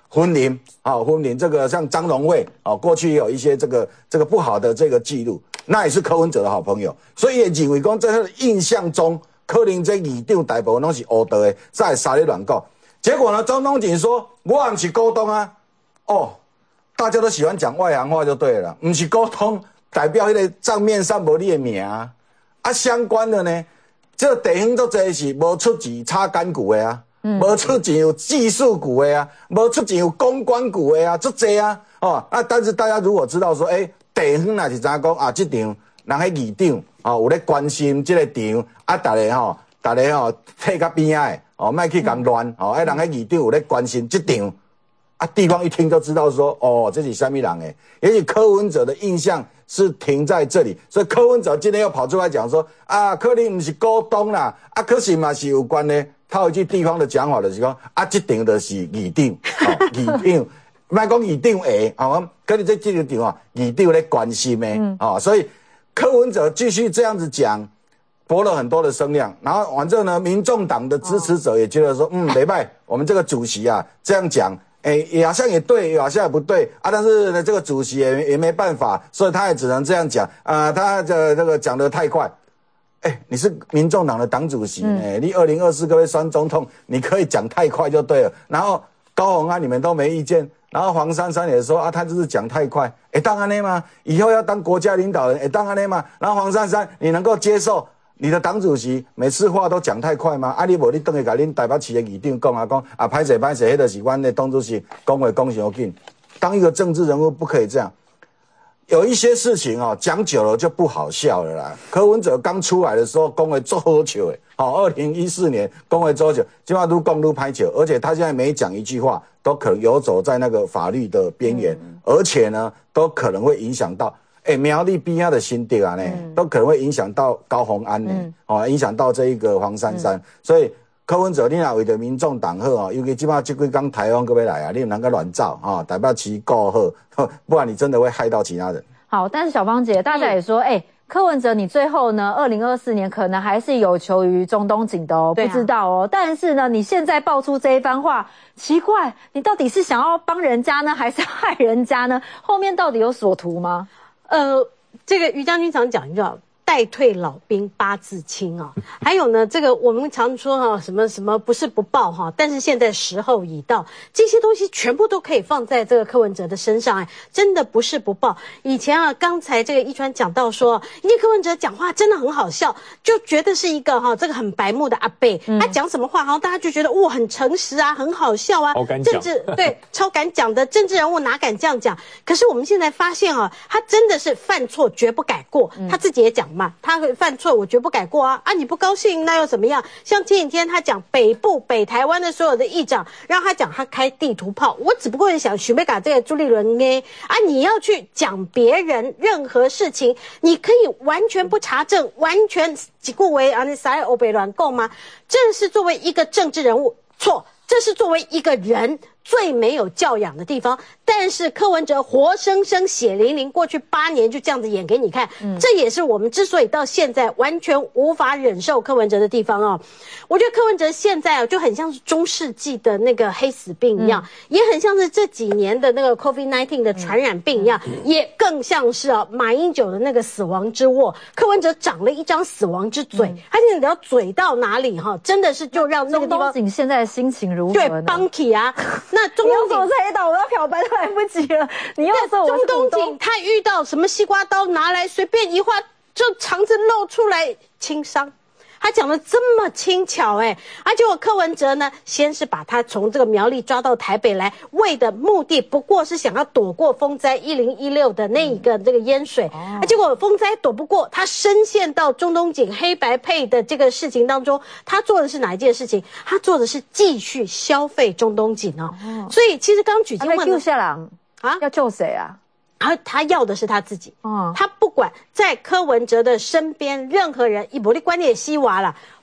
婚龄啊，婚龄这个像张荣惠啊，过去也有一些这个这个不好的这个记录，那也是柯文哲的好朋友，所以也认为讲在他的印象中，可能这议长大部分都是黑道的，在撒咧乱讲。结果呢，张东锦说，我也不是股东啊，哦，大家都喜欢讲外行话就对了，不是股东，代表那个账面上无你的名啊，啊相关的呢，这个地方都真是无出钱炒干股的啊。无、嗯、出钱有技术股的啊，无出钱有公关股的啊，足济啊，哦啊！但是大家如果知道说，诶、欸，地方若是怎讲啊？这场人迄议长哦，有咧关心这个场啊，大家吼，大家吼退到边仔的哦，莫去共乱哦。哎、嗯，人迄议长有咧关心这场啊，地方一听就知道说，哦，这是什么人诶？也许柯文哲的印象是停在这里，所以柯文哲今天又跑出来讲说，啊，可能不是股东啦，啊，可是嘛是有关的。他有一句地方的讲法就是讲，啊，这场就是议长，哦，议长，莫讲议长会，哦，可是这这个场啊，议长咧关心的，嗯、哦，所以柯文哲继续这样子讲，博了很多的声量，然后反正呢，民众党的支持者也觉得说，嗯，没败，我们这个主席啊这样讲，诶、欸，也好像也对，也好像也不对啊，但是呢，这个主席也也没办法，所以他也只能这样讲，啊、呃，他的这个讲得太快。哎、欸，你是民众党的党主席，哎、嗯，你二零二四各位选总统，你可以讲太快就对了。然后高虹安你们都没意见，然后黄珊珊也说啊，他就是讲太快，哎、欸，当然呢嘛，以后要当国家领导人，哎、欸，当然呢嘛。然后黄珊珊，你能够接受你的党主席每次话都讲太快吗？啊，你无你等于甲恁台北市的议长讲啊，讲啊，歹势歹势，迄就是阮的党主席讲话讲伤紧。当一个政治人物不可以这样。有一些事情哦，讲久了就不好笑了啦。柯文哲刚出来的时候，讲话做好笑诶，好，二零一四年讲话做久，今晚都讲都拍久，而且他现在每讲一句话，都可能游走在那个法律的边缘，嗯、而且呢，都可能会影响到，哎、欸，苗栗边啊的新地啊呢，嗯、都可能会影响到高虹安呢，嗯、哦，影响到这一个黄珊珊，嗯、所以。柯文哲，你若为着民众党好哦，尤其即摆即几天台湾搁要来啊，你唔能够乱造啊，台北市顾好，不然你真的会害到其他人。 好，但是小芳姐，大家也说，哎、嗯欸，柯文哲，你最后呢，二零二四年可能还是有求于中东锦的哦，不知道哦。但是呢，你现在爆出这一番话，奇怪，你到底是想要帮人家呢，还是害人家呢？后面到底有所图吗？ 呃，这个于将军常讲一句。待退老兵八字轻啊，还有呢，这个我们常说哈、啊，什么什么不是不报哈、啊，但是现在时候已到，这些东西全部都可以放在这个柯文哲的身上，哎，真的不是不报。以前啊，刚才这个一川讲到说，因为柯文哲讲话真的很好笑，就觉得是一个哈、啊、这个很白目的阿伯，嗯、他讲什么话，好像大家就觉得哇很诚实啊，很好笑啊，政治对超敢讲的政治人物哪敢这样讲？可是我们现在发现啊，他真的是犯错绝不改过，嗯、他自己也讲。他会犯错，我绝不改过啊！啊，你不高兴那又怎么样？像前几天他讲北部、北台湾的所有的议长，让他讲他开地图炮，我只不过是想许美嘎这个朱立伦呢啊！你要去讲别人任何事情，你可以完全不查证，完全几顾为啊，你啥欧北乱购吗？这是作为一个政治人物错，这是作为一个人最没有教养的地方。但是柯文哲活生生血淋淋，过去八年就这样子演给你看，嗯、这也是我们之所以到现在完全无法忍受柯文哲的地方哦。我觉得柯文哲现在啊就很像是中世纪的那个黑死病一样，嗯、也很像是这几年的那个 COVID 十九 的传染病一样，嗯、也更像是啊马英九的那个死亡之握。柯文哲长了一张死亡之嘴，嗯、他现在只要嘴到哪里哈，真的是就让那个地方。 中东锦现在的心情如何对 ，Bunky 啊，那中东锦我是黑道，我要漂白都来不及了。你要说我中东锦，他遇到什么西瓜刀拿来随便一划，就肠子露出来轻伤。他讲的这么轻巧哎、欸，而且我柯文哲呢，先是把他从这个苗栗抓到台北来，为的目的不过是想要躲过风灾一零一六的那一个这个淹水，嗯、结果风灾躲不过，他深陷到中东锦黑白配的这个事情当中，他做的是哪一件事情？他做的是继续消费中东锦哦，哦所以其实刚举金问救下郎啊，要救谁啊？ 他他要的是他自己，哦，他不管在柯文哲的身边任何人，以伯利观念西娃了，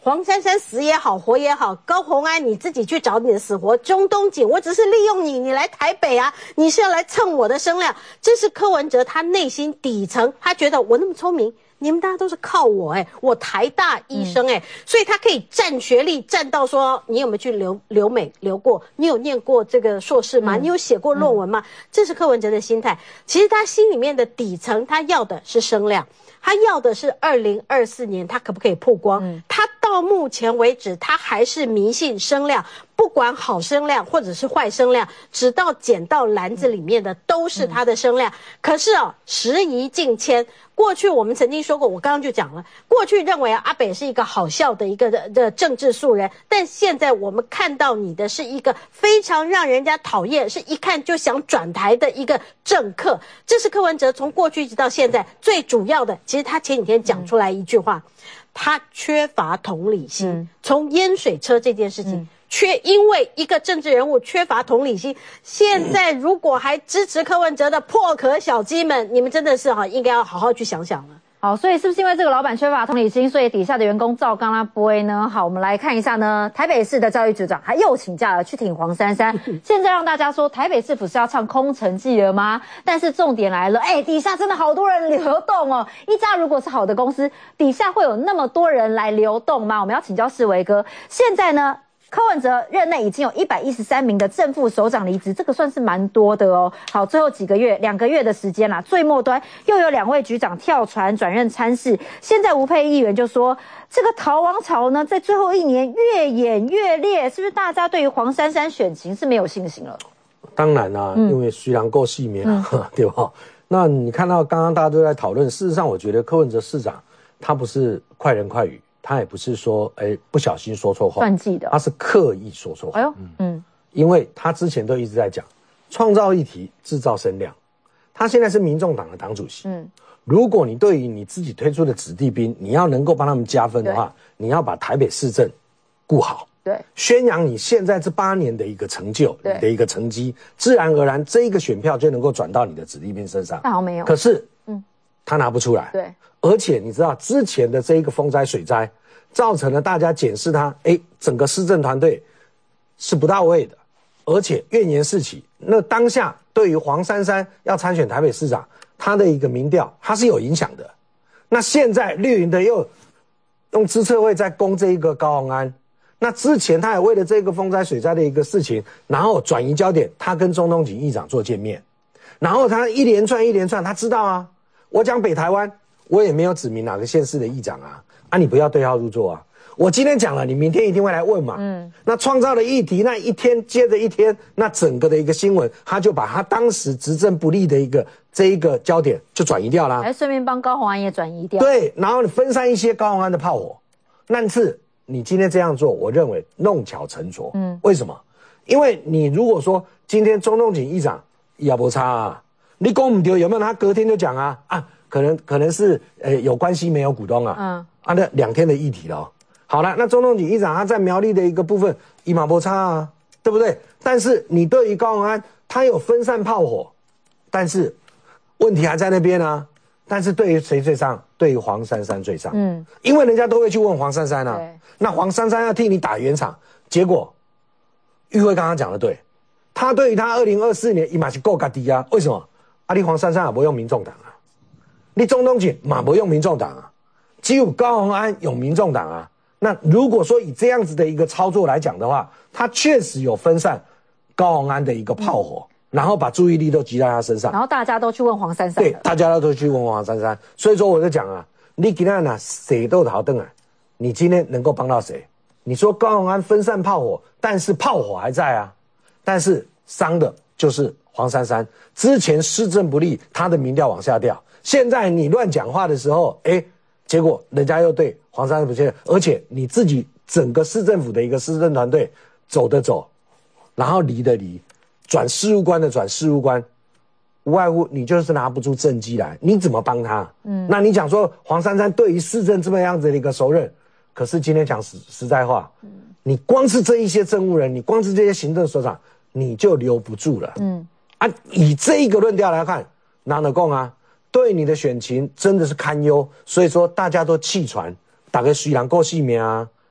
黄珊珊死也好，活也好，高虹安你自己去找你的死活。中东锦，我只是利用你，你来台北啊，你是要来蹭我的声量。这是柯文哲他内心底层，他觉得我那么聪明，你们大家都是靠我哎、欸，我台大医生哎、欸嗯，所以他可以占学历，占到说你有没有去留留美留过，你有念过这个硕士吗？嗯、你有写过论文吗？嗯、这是柯文哲的心态。其实他心里面的底层，他要的是声量。他要的是二零二四年他可不可以曝光、嗯、他到目前为止他还是迷信声量，不管好声量或者是坏声量，只到捡到篮子里面的都是他的声量、嗯、可是哦，时移境迁，过去我们曾经说过，我刚刚就讲了，过去认为、啊、阿北是一个好笑的一个 的, 的政治素人，但现在我们看到你的是一个非常让人家讨厌，是一看就想转台的一个政客。这是柯文哲从过去一直到现在最主要的。其实他前几天讲出来一句话、嗯、他缺乏同理心、嗯、从淹水车这件事情、嗯，缺，因为一个政治人物缺乏同理心。现在如果还支持柯文哲的破壳小鸡们，你们真的是哈，应该要好好去想想了。 好，所以是不是因为这个老板缺乏同理心，所以底下的员工照刚拉波呢？好，我们来看一下呢，台北市的教育局长还又请假了去挺黄珊珊，现在让大家说台北市不是要唱空城计了吗？但是重点来了，哎，底下真的好多人流动哦。一家如果是好的公司，底下会有那么多人来流动吗？我们要请教世维哥。现在呢，柯文哲任内已经有一百一十三名的正副首长离职，这个算是蛮多的哦。好，最后几个月，两个月的时间啦，最末端又有两位局长跳船转任参事。现在吴沛议员就说，这个逃亡潮呢，在最后一年越演越烈，是不是大家对于黄珊珊选情是没有信心了？ 当然啦、啊嗯，因为虽然够细面啊、嗯，对吧？那你看到刚刚大家都在讨论，事实上我觉得柯文哲市长他不是快人快语。他也不是说，哎，不小心说错话， 算计的， 他是刻意说错话。 哎呦，嗯， 因为他之前都一直在讲，创造议题，制造声量。他现在是民众党的党主席，嗯，如果你对于你自己推出的子弟兵，你要能够帮他们加分的话，你要把台北市政顾好， 对， 宣扬你现在这八年的一个成就，你的一个成绩，自然而然这一个选票就能够转到你的子弟兵身上。 那好没有， 可是，嗯，他拿不出来， 对。 而且你知道之前的这一个风灾水灾，造成了大家检视他，哎，整个施政团队是不到位的，而且怨言四起。那当下对于黄珊珊要参选台北市长，他的一个民调，他是有影响的。那现在绿营的又用资策会在攻这一个高虹安，那之前他也为了这个风灾水灾的一个事情，然后转移焦点，他跟中东锦议长做见面，然后他一连串一连串，他知道啊。我讲北台湾，我也没有指明哪个县市的议长啊，啊，你不要对号入座啊！我今天讲了，你明天一定会来问嘛。嗯，那创造的议题，那一天接着一天，那整个的一个新闻，他就把他当时执政不利的一个这一个焦点就转移掉了， 还顺便帮高虹安也转移掉。 对，然后你分散一些高虹安的炮火，但是你今天这样做，我认为弄巧成拙。嗯，为什么？因为你如果说今天中东锦议长也不差啊。你讲不对，有没有？他隔天就讲啊啊，可能可能是呃有关系没有股东啊，嗯啊，那两天的议题了。好了，那中东锦议长他在苗栗的一个部分一码不差啊，对不对？但是你对于高虹安，他有分散炮火，但是问题还在那边啊。但是对于谁最上？对于黄珊珊最上，嗯，因为人家都会去问黄珊珊啊，那黄珊珊要替你打圆场，结果玉慧刚刚讲的对，他对于他二零二四年一码是够高低啊，为什么？啊，你黄珊珊也不用民众党啊，你中东锦嘛不用民众党啊，只有高虹安有民众党啊。那如果说以这样子的一个操作来讲的话，他确实有分散高虹安的一个炮火，嗯、然后把注意力都集在他身上， 然后大家都去问黄珊珊， 对，大家都去问黄珊珊。所以说我就讲啊，你今天呢谁都好瞪啊，你今天能够帮到谁？你说高虹安分散炮火，但是炮火还在啊，但是伤的就是黄珊珊。之前施政不利，他的民调往下掉。现在你乱讲话的时候，哎，结果人家又对黄珊珊不信任，而且你自己整个市政府的一个施政团队走的走，然后离的离，转事务官的转事务官，无外乎你就是拿不出政绩来，你怎么帮他？嗯，那你讲说黄珊珊对于市政这么样子的一个熟稔，可是今天讲实实在话，嗯，你光是这一些政务人，你光是这些行政首长，你就留不住了。嗯。啊，以这一个论调来看，哪能讲啊？对你的选情真的是堪忧，所以说大家都弃船，大概虽然够性命啊，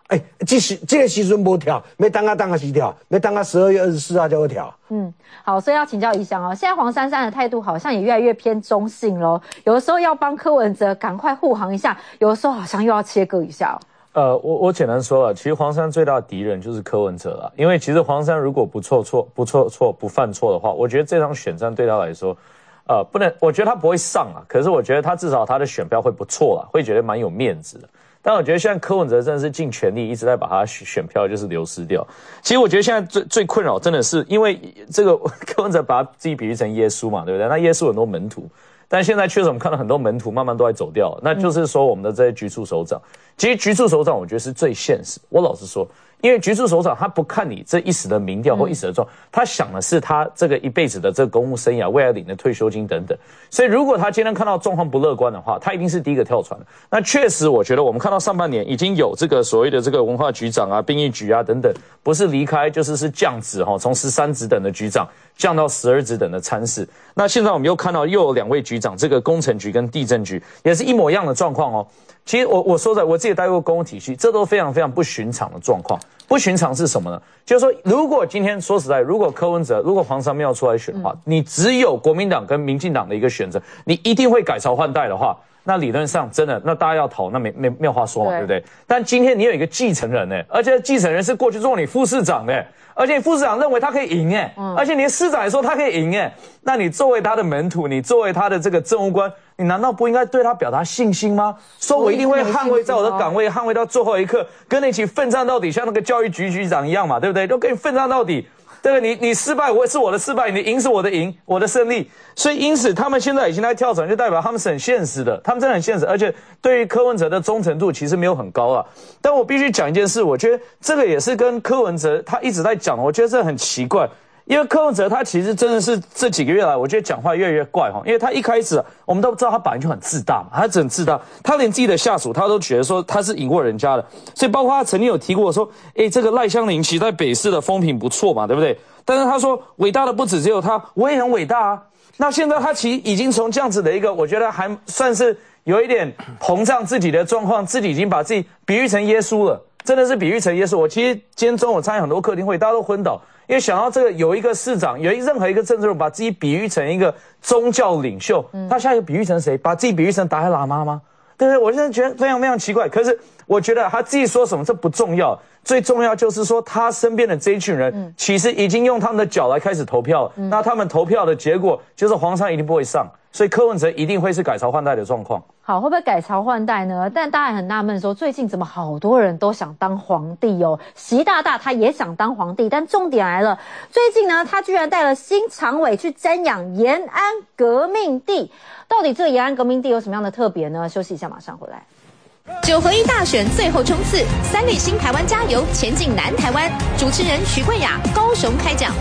哎，这时这个时阵无跳，没当啊当啊时跳，没当啊十二月二十四号就会跳。 嗯，好，所以要请教宜翔哦，现在黄珊珊的态度好像也越来越偏中性咯，有的时候要帮柯文哲赶快护航一下，有的时候好像又要切割一下哦。 呃，我我简单说了，其实黄珊最大的敌人就是柯文哲了，因为其实黄珊如果不错错不错错不犯错的话，我觉得这场选战对他来说，呃，不能，我觉得他不会上啊，可是我觉得他至少他的选票会不错啦，会觉得蛮有面子的。但我觉得现在柯文哲真的是尽全力一直在把他选票就是流失掉。其实我觉得现在最最困扰真的是因为这个柯文哲把他自己比喻成耶稣嘛，对不对？那耶稣很多门徒，但现在确实我们看到很多门徒慢慢都在走掉了，那就是说我们的这些局处首长，其实局处首长我觉得是最现实。我老实说，因为局处首长他不看你这一时的民调或一时的状，他想的是他这个一辈子的这个公务生涯，未来领的退休金等等。所以如果他今天看到状况不乐观的话，他一定是第一个跳船的。那确实我觉得我们看到上半年已经有这个所谓的这个文化局长啊、兵役局啊等等，不是离开就是是降职哈，从十三职等的局长降到十二职等的参事。那现在我们又看到又有两位局长，这个工程局跟地政局也是一模一样的状况哦。其实我我说在我自己也待过公务体系，这都非常非常不寻常的状况。不寻常是什么呢？就是说，如果今天说实在，如果柯文哲、如果黄珊珊要出来选的话，嗯、你只有国民党跟民进党的一个选择，你一定会改朝换代的话，那理论上真的，那大家要投，那没没没有话说嘛， 对, 对不对？但今天你有一个继承人呢，而且继承人是过去做你副市长的，而且你副市长认为他可以赢哎，嗯、而且你的市长也说他可以赢哎，那你作为他的门徒，你作为他的这个政务官，你难道不应该对他表达信心吗？说我一定会捍卫在我的岗位，捍卫到最后一刻，跟你一起奋战到底，像那个教育局局长一样嘛，对不对？都跟你奋战到底。对不对？你你失败，我是我的失败；你赢是我的赢，我的胜利。所以因此，他们现在已经在跳船，就代表他们是很现实的，他们真的很现实，而且对于柯文哲的忠诚度其实没有很高啊。但我必须讲一件事，我觉得这个也是跟柯文哲他一直在讲，我觉得这很奇怪。因为柯文哲他其实真的是这几个月来，我觉得讲话越来越怪哈。因为他一开始我们都知道他本来就很自大嘛，他很自大，他连自己的下属他都觉得说他是赢过人家的。所以包括他曾经有提过说，诶，这个赖香伶其实在北市的风评不错嘛，对不对？但是他说伟大的不止只有他，我也很伟大啊。那现在他其实已经从这样子的一个，我觉得还算是有一点膨胀自己的状况，自己已经把自己比喻成耶稣了，真的是比喻成耶稣。我其实今天中午参与很多客厅会，大家都昏倒。因为想到这个有一个市长，有一任何一个政治人把自己比喻成一个宗教领袖，嗯、他现在比喻成谁？把自己比喻成达赖喇嘛吗？对不对？我现在觉得非常非常奇怪。可是我觉得他自己说什么这不重要，最重要就是说他身边的这一群人，嗯、其实已经用他们的脚来开始投票了。嗯、那他们投票的结果就是黄珊一定不会上，所以柯文哲一定会是改朝换代的状况。 好，会不会改朝换代呢？但大家也很纳闷说，最近怎么好多人都想当皇帝哦？习大大他也想当皇帝，但重点来了，最近呢，他居然带了新常委去瞻仰延安革命地。到底这个延安革命地有什么样的特别呢？休息一下，马上回来。 九合一大选最后冲刺，三立新台湾加油，前进南台湾。主持人徐桂雅高雄开讲。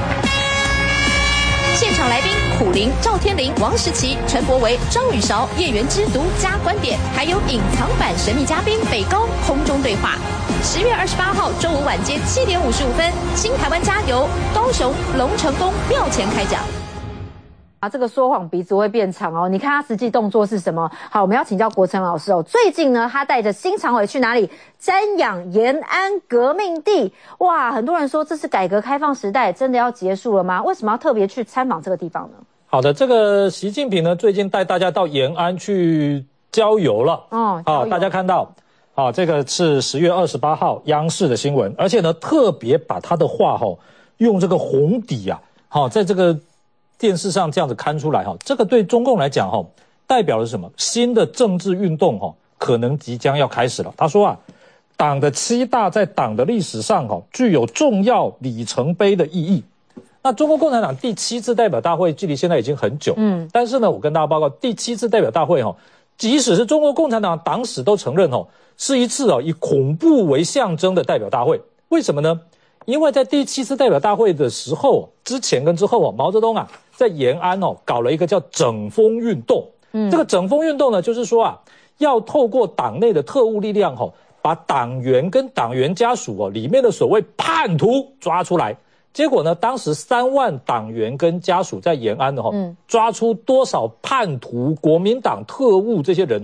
现场来宾：苦苓、赵天麟、王时齐、陈柏惟、张宇韶、叶元之独家观点，还有隐藏版神秘嘉宾北高空中对话。十月二十八号中午晚间七点五十五分，新台湾加油，高雄龙成宫庙前开讲。 啊，这个说谎鼻子会变长哦！你看他实际动作是什么？好，我们要请教国成老师哦。最近呢，他带着新常委去哪里瞻仰延安革命地？哇，很多人说这是改革开放时代真的要结束了吗？为什么要特别去参访这个地方呢？ 好的，这个习近平呢，最近带大家到延安去郊游了。哦，好，大家看到，好，这个是十月二十八号央视的新闻，而且呢，特别把他的话哈、哦、用这个红底啊，好，在这个电视上这样子看出来哈，这个对中共来讲哈，代表了什么？新的政治运动哈，可能即将要开始了。他说啊，党的七大在党的历史上哈，具有重要里程碑的意义。那中国共产党第七次代表大会距离现在已经很久，嗯，但是呢，我跟大家报告，第七次代表大会哈，即使是中国共产党党史都承认哈，是一次哦以恐怖为象征的代表大会。为什么呢？因为在第七次代表大会的时候，之前跟之后啊，毛泽东啊在延安哦搞了一个叫整风运动。嗯，这个整风运动呢，就是说啊，要透过党内的特务力量哦，把党员跟党员家属哦里面的所谓叛徒抓出来。结果呢，当时三万党员跟家属在延安的哈、哦，嗯、抓出多少叛徒、国民党特务这些人哦，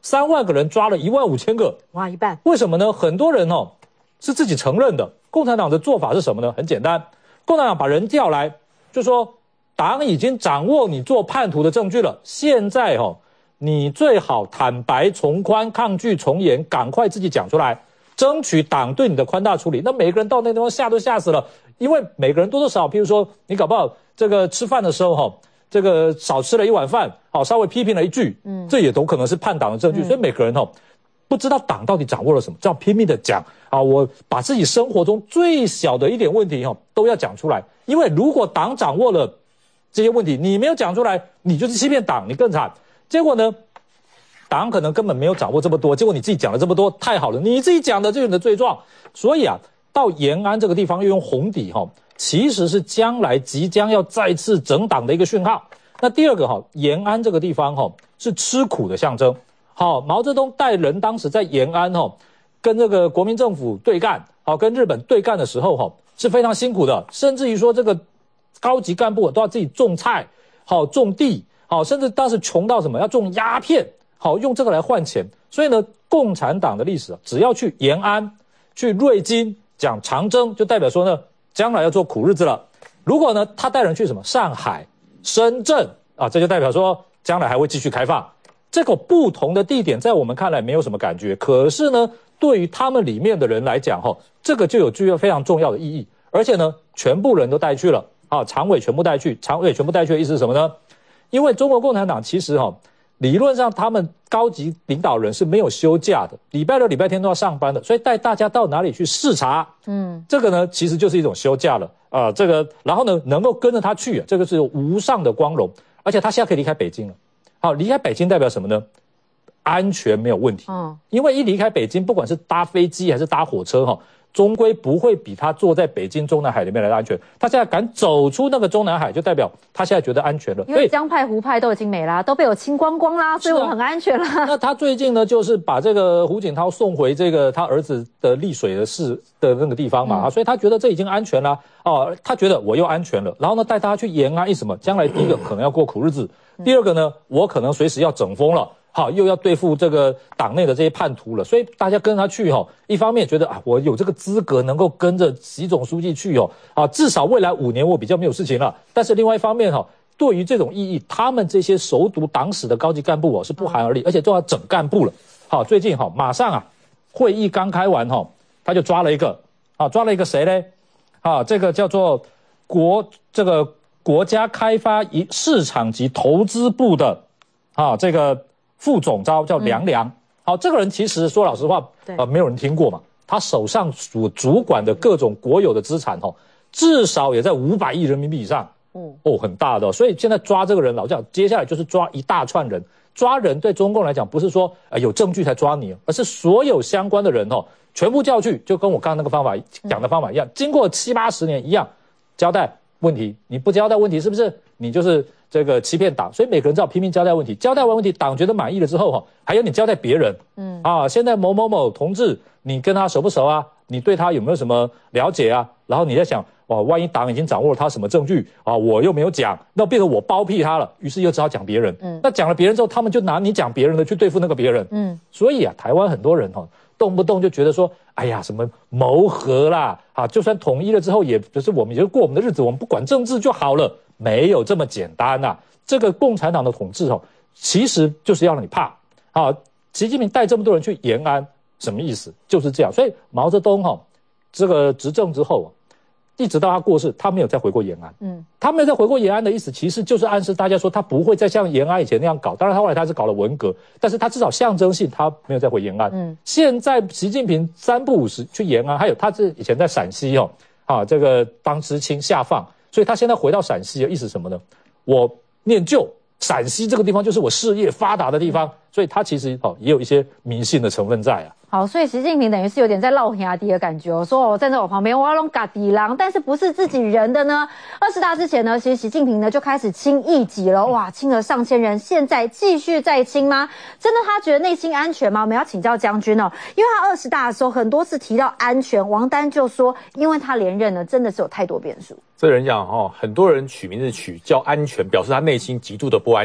三万个人抓了一万五千个， 哇，一半。 为什么呢？很多人哦是自己承认的。共产党的做法是什么呢？很简单，共产党把人调来，就说党已经掌握你做叛徒的证据了，现在哦你最好坦白从宽，抗拒从严，赶快自己讲出来，争取党对你的宽大处理。那每个人到那地方吓都吓死了，因为每个人多多少少，譬如说你搞不好这个吃饭的时候哈、哦，这个少吃了一碗饭，好稍微批评了一句，嗯，这也都可能是叛党的证据。嗯、所以每个人哦不知道党到底掌握了什么，这样拼命的讲啊，我把自己生活中最小的一点问题哈、哦、都要讲出来，因为如果党掌握了这些问题，你没有讲出来，你就是欺骗党，你更惨。结果呢，党可能根本没有掌握这么多，结果你自己讲了这么多，太好了，你自己讲的就是你的罪状。所以啊，到延安这个地方又用红底哈、哦，其实是将来即将要再次整党的一个讯号。那第二个哈、哦，延安这个地方哈、哦、是吃苦的象征。好，毛泽东带人当时在延安哈、哦，跟这个国民政府对干，好，跟日本对干的时候哈、哦、是非常辛苦的，甚至于说这个高级干部都要自己种菜，好种地，好，甚至当时穷到什么要种鸦片，好用这个来换钱。所以呢，共产党的历史只要去延安、去瑞金讲长征，就代表说呢，将来要做苦日子了。如果呢，他带人去什么上海、深圳啊，这就代表说将来还会继续开放。这个不同的地点在我们看来没有什么感觉，可是呢，对于他们里面的人来讲，哈，这个就有具有非常重要的意义。而且呢，全部人都带去了，啊，常委全部带去，常委全部带去的意思是什么呢？因为中国共产党其实哈，理论上他们高级领导人是没有休假的，礼拜六、礼拜天都要上班的，所以带大家到哪里去视察，嗯，这个呢其实就是一种休假了啊、呃。这个然后呢，能够跟着他去，这个是无上的光荣，而且他现在可以离开北京了。好，离开北京代表什么呢？安全没有问题。嗯，因为一离开北京，不管是搭飞机还是搭火车，哈，终归不会比他坐在北京中南海里面来的安全。他现在敢走出那个中南海，就代表他现在觉得安全了。 因为江派、湖派都已经没啦，都被我清光光啦，所以我很安全啦。 那他最近呢，就是把这个胡锦涛送回这个他儿子的丽水的市的那个地方嘛，嗯、所以他觉得这已经安全了。哦，他觉得我又安全了，然后呢，带大家去延安，一什么？将来第一个可能要过苦日子。第二个呢，我可能随时要整风了，好，又要对付这个党内的这些叛徒了，所以大家跟他去哈，一方面觉得啊，我有这个资格能够跟着习总书记去哦，啊，至少未来五年我比较没有事情了。但是另外一方面哈，对于这种意义，他们这些熟读党史的高级干部哦是不寒而栗，而且都要整干部了。好，最近哈，马上啊，会议刚开完哈，他就抓了一个，啊，抓了一个谁呢？啊，这个叫做国这个。国家开发一市场及投资部的，啊，这个副总召叫梁良。好、嗯，这个人其实说老实话，呃，没有人听过嘛。他手上所主管的各种国有的资产，哦，至少也在五百亿人民币以上。嗯，哦，很大的、哦。所以现在抓这个人，老讲，接下来就是抓一大串人。抓人对中共来讲，不是说呃有证据才抓你，而是所有相关的人哦，全部叫去，就跟我刚刚那个方法讲的方法一样，经过七八十年一样，交代。问题你不交代问题，是不是你就是这个欺骗党？所以每个人只要拼命交代问题，交代完问题，党觉得满意了之后哈，还有你交代别人，嗯啊，现在某某某同志，你跟他熟不熟啊？你对他有没有什么了解啊？然后你在想，哇，万一党已经掌握了他什么证据啊，我又没有讲，那变成我包庇他了，于是又只好讲别人，嗯，那讲了别人之后，他们就拿你讲别人的去对付那个别人，嗯，所以啊，台湾很多人哈。动不动就觉得说，哎呀，什么谋和啦，啊，就算统一了之后，也就是我们就过我们的日子，我们不管政治就好了，没有这么简单呐、啊。这个共产党的统治哦，其实就是要让你怕啊。习近平带这么多人去延安，什么意思？就是这样。所以毛泽东哈、哦，这个执政之后，一直到他过世，他没有再回过延安。嗯，他没有再回过延安的意思，其实就是暗示大家说他不会再像延安以前那样搞。当然，他后来他是搞了文革，但是他至少象征性他没有再回延安。嗯，现在习近平三不五时去延安，还有他是以前在陕西哦，啊，这个当知青下放，所以他现在回到陕西的意思什么呢？我念旧，陕西这个地方就是我事业发达的地方，所以他其实哦也有一些迷信的成分在啊。 好，所以习近平等于是有点在烙兄弟的感觉、哦，说我站在我旁边，我要弄嘎底狼，但是不是自己人的呢？二十大之前呢，其实习近平呢就开始清异己了，哇，清了上千人，现在继续再清吗？真的他觉得内心安全吗？我们要请教将军哦，因为他二十大的时候很多次提到安全，王丹就说，因为他连任呢，真的是有太多变数。 这人讲哈、哦，很多人取名字取叫安全，表示他内心极度的不安全。嗯、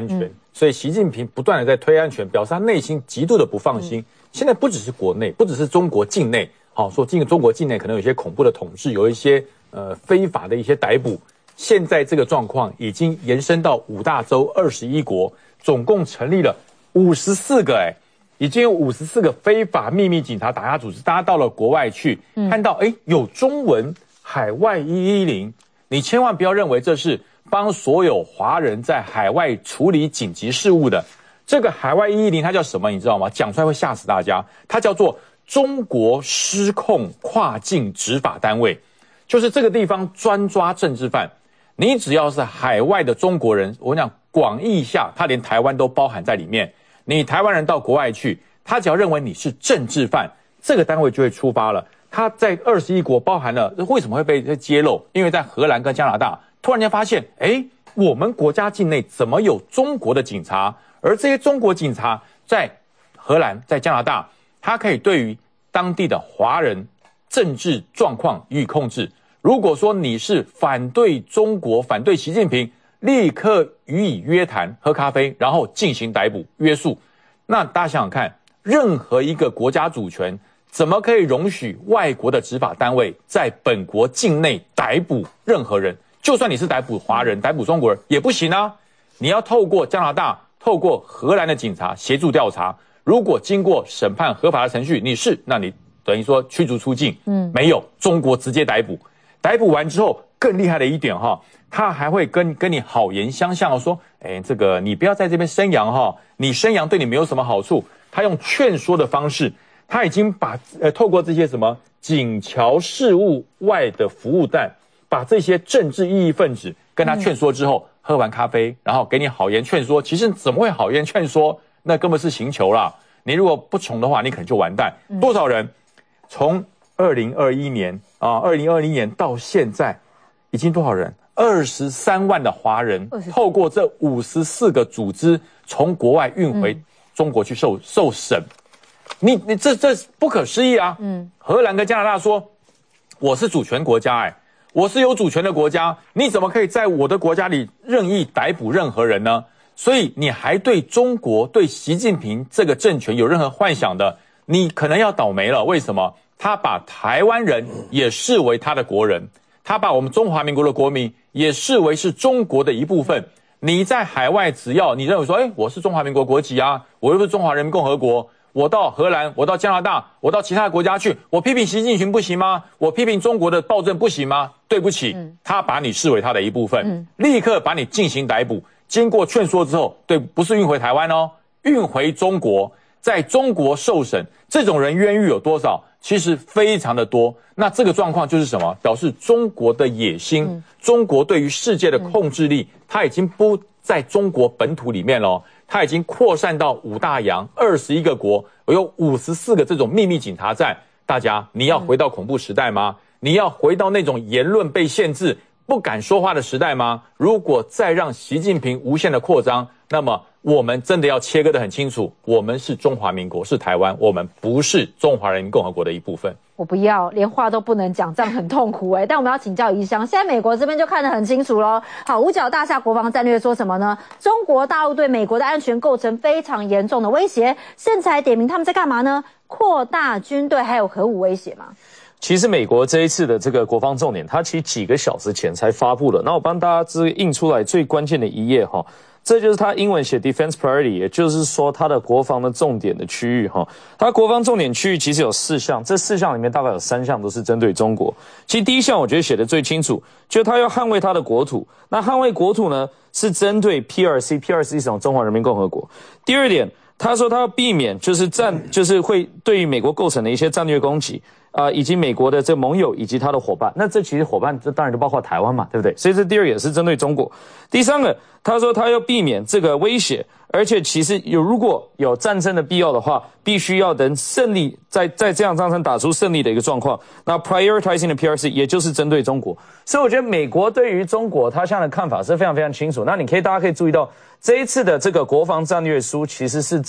所以习近平不断的在推安全，表示他内心极度的不放心。嗯、现在不只是国内，不只是中国境内，好、哦、说进中国境内可能有一些恐怖的统治，有一些呃非法的一些逮捕。现在这个状况已经延伸到五大洲二十一国，总共成立了五十四个哎。已经有五十四个非法秘密警察打压组织，大家到了国外去、嗯、看到，哎，有中文海外一一零，你千万不要认为这是帮所有华人在海外处理紧急事务的。这个海外一一零它叫什么？你知道吗？讲出来会吓死大家。它叫做中国失控跨境执法单位，就是这个地方专抓政治犯。你只要是海外的中国人，我讲广义下，它连台湾都包含在里面。你台湾人到国外去，他只要认为你是政治犯，这个单位就会出发了。他在二十一国包含了，为什么会被揭露？因为在荷兰跟加拿大，突然间发现，哎，我们国家境内怎么有中国的警察？而这些中国警察在荷兰、在加拿大，他可以对于当地的华人政治状况予以控制。如果说你是反对中国、反对习近平，立刻予以约谈、喝咖啡，然后进行逮捕、约束。那大家想想看，任何一个国家主权怎么可以容许外国的执法单位在本国境内逮捕任何人？就算你是逮捕华人、逮捕中国人也不行啊！你要透过加拿大、透过荷兰的警察协助调查。如果经过审判合法的程序，你是，那你等于说驱逐出境。嗯，没有，中国直接逮捕。逮捕完之后，更厉害的一点哈。他还会跟跟你好言相向说，哎，这个你不要在这边生阳哈，你生阳对你没有什么好处。他用劝说的方式，他已经把呃透过这些什么警侨事务外的服务站，把这些政治异议分子跟他劝说之后，嗯、喝完咖啡，然后给你好言劝说。其实怎么会好言劝说？那根本是刑求啦。你如果不从的话，你可能就完蛋。嗯、多少人从二零二一年啊，二零二零年到现在，已经多少人？二十三万的华人透过这五十四个组织从国外运回中国去受、嗯、受审，你你这这不可思议啊！嗯，荷兰跟加拿大说我是主权国家、欸，哎，我是有主权的国家，你怎么可以在我的国家里任意逮捕任何人呢？所以你还对中国、对习近平这个政权有任何幻想的，你可能要倒霉了。为什么？他把台湾人也视为他的国人，他把我们中华民国的国民也视为是中国的一部分。你在海外，只要你认为说，哎，我是中华民国国籍啊，我又不是中华人民共和国，我到荷兰，我到加拿大，我到其他国家去，我批评习近平不行吗？我批评中国的暴政不行吗？对不起，嗯、他把你视为他的一部分，嗯、立刻把你进行逮捕。经过劝说之后，对，不是运回台湾哦，运回中国，在中国受审。这种人冤狱有多少？其实非常的多。那这个状况就是什么？表示中国的野心，嗯、中国对于世界的控制力，嗯、它已经不在中国本土里面了，它已经扩散到五大洋二十一个国，有五十四个这种秘密警察站。大家，你要回到恐怖时代吗？嗯、你要回到那种言论被限制、不敢说话的时代吗？如果再让习近平无限的扩张，那么我们真的要切割得很清楚，我们是中华民国，是台湾，我们不是中华人民共和国的一部分。 我不要，连话都不能讲，这样很痛苦哎、欸。但我们要请教宜香，现在美国这边就看得很清楚咯。好，五角大厦国防战略说什么呢？中国大陆对美国的安全构成非常严重的威胁，甚至还点名他们在干嘛呢？扩大军队还有核武威胁吗？ 其实美国这一次的这个国防重点，它其实几个小时前才发布了。那我帮大家这个印出来最关键的一页哈，这就是它英文写 defense priority， 也就是说它的国防的重点的区域哈。它国防重点区域其实有四项，这四项里面大概有三项都是针对中国。其实第一项我觉得写的最清楚，就是它要捍卫它的国土。那捍卫国土呢，是针对 P R C，P R C 是中华人民共和国。第二点，他说他要避免就是战，就是会对于美国构成的一些战略攻击。啊、呃，以及美国的这盟友以及他的伙伴，那这其实伙伴这当然就包括台湾嘛，对不对？所以这第二个也是针对中国。第三个，他说他要避免这个威胁，而且其实有如果有战争的必要的话，必须要等胜利，在在这样战争打出胜利的一个状况。那 prioritizing 的 P R C 也就是针对中国，所以我觉得美国对于中国他现在的看法是非常非常清楚。那你可以大家可以注意到，这一次的这个国防战略书其实是在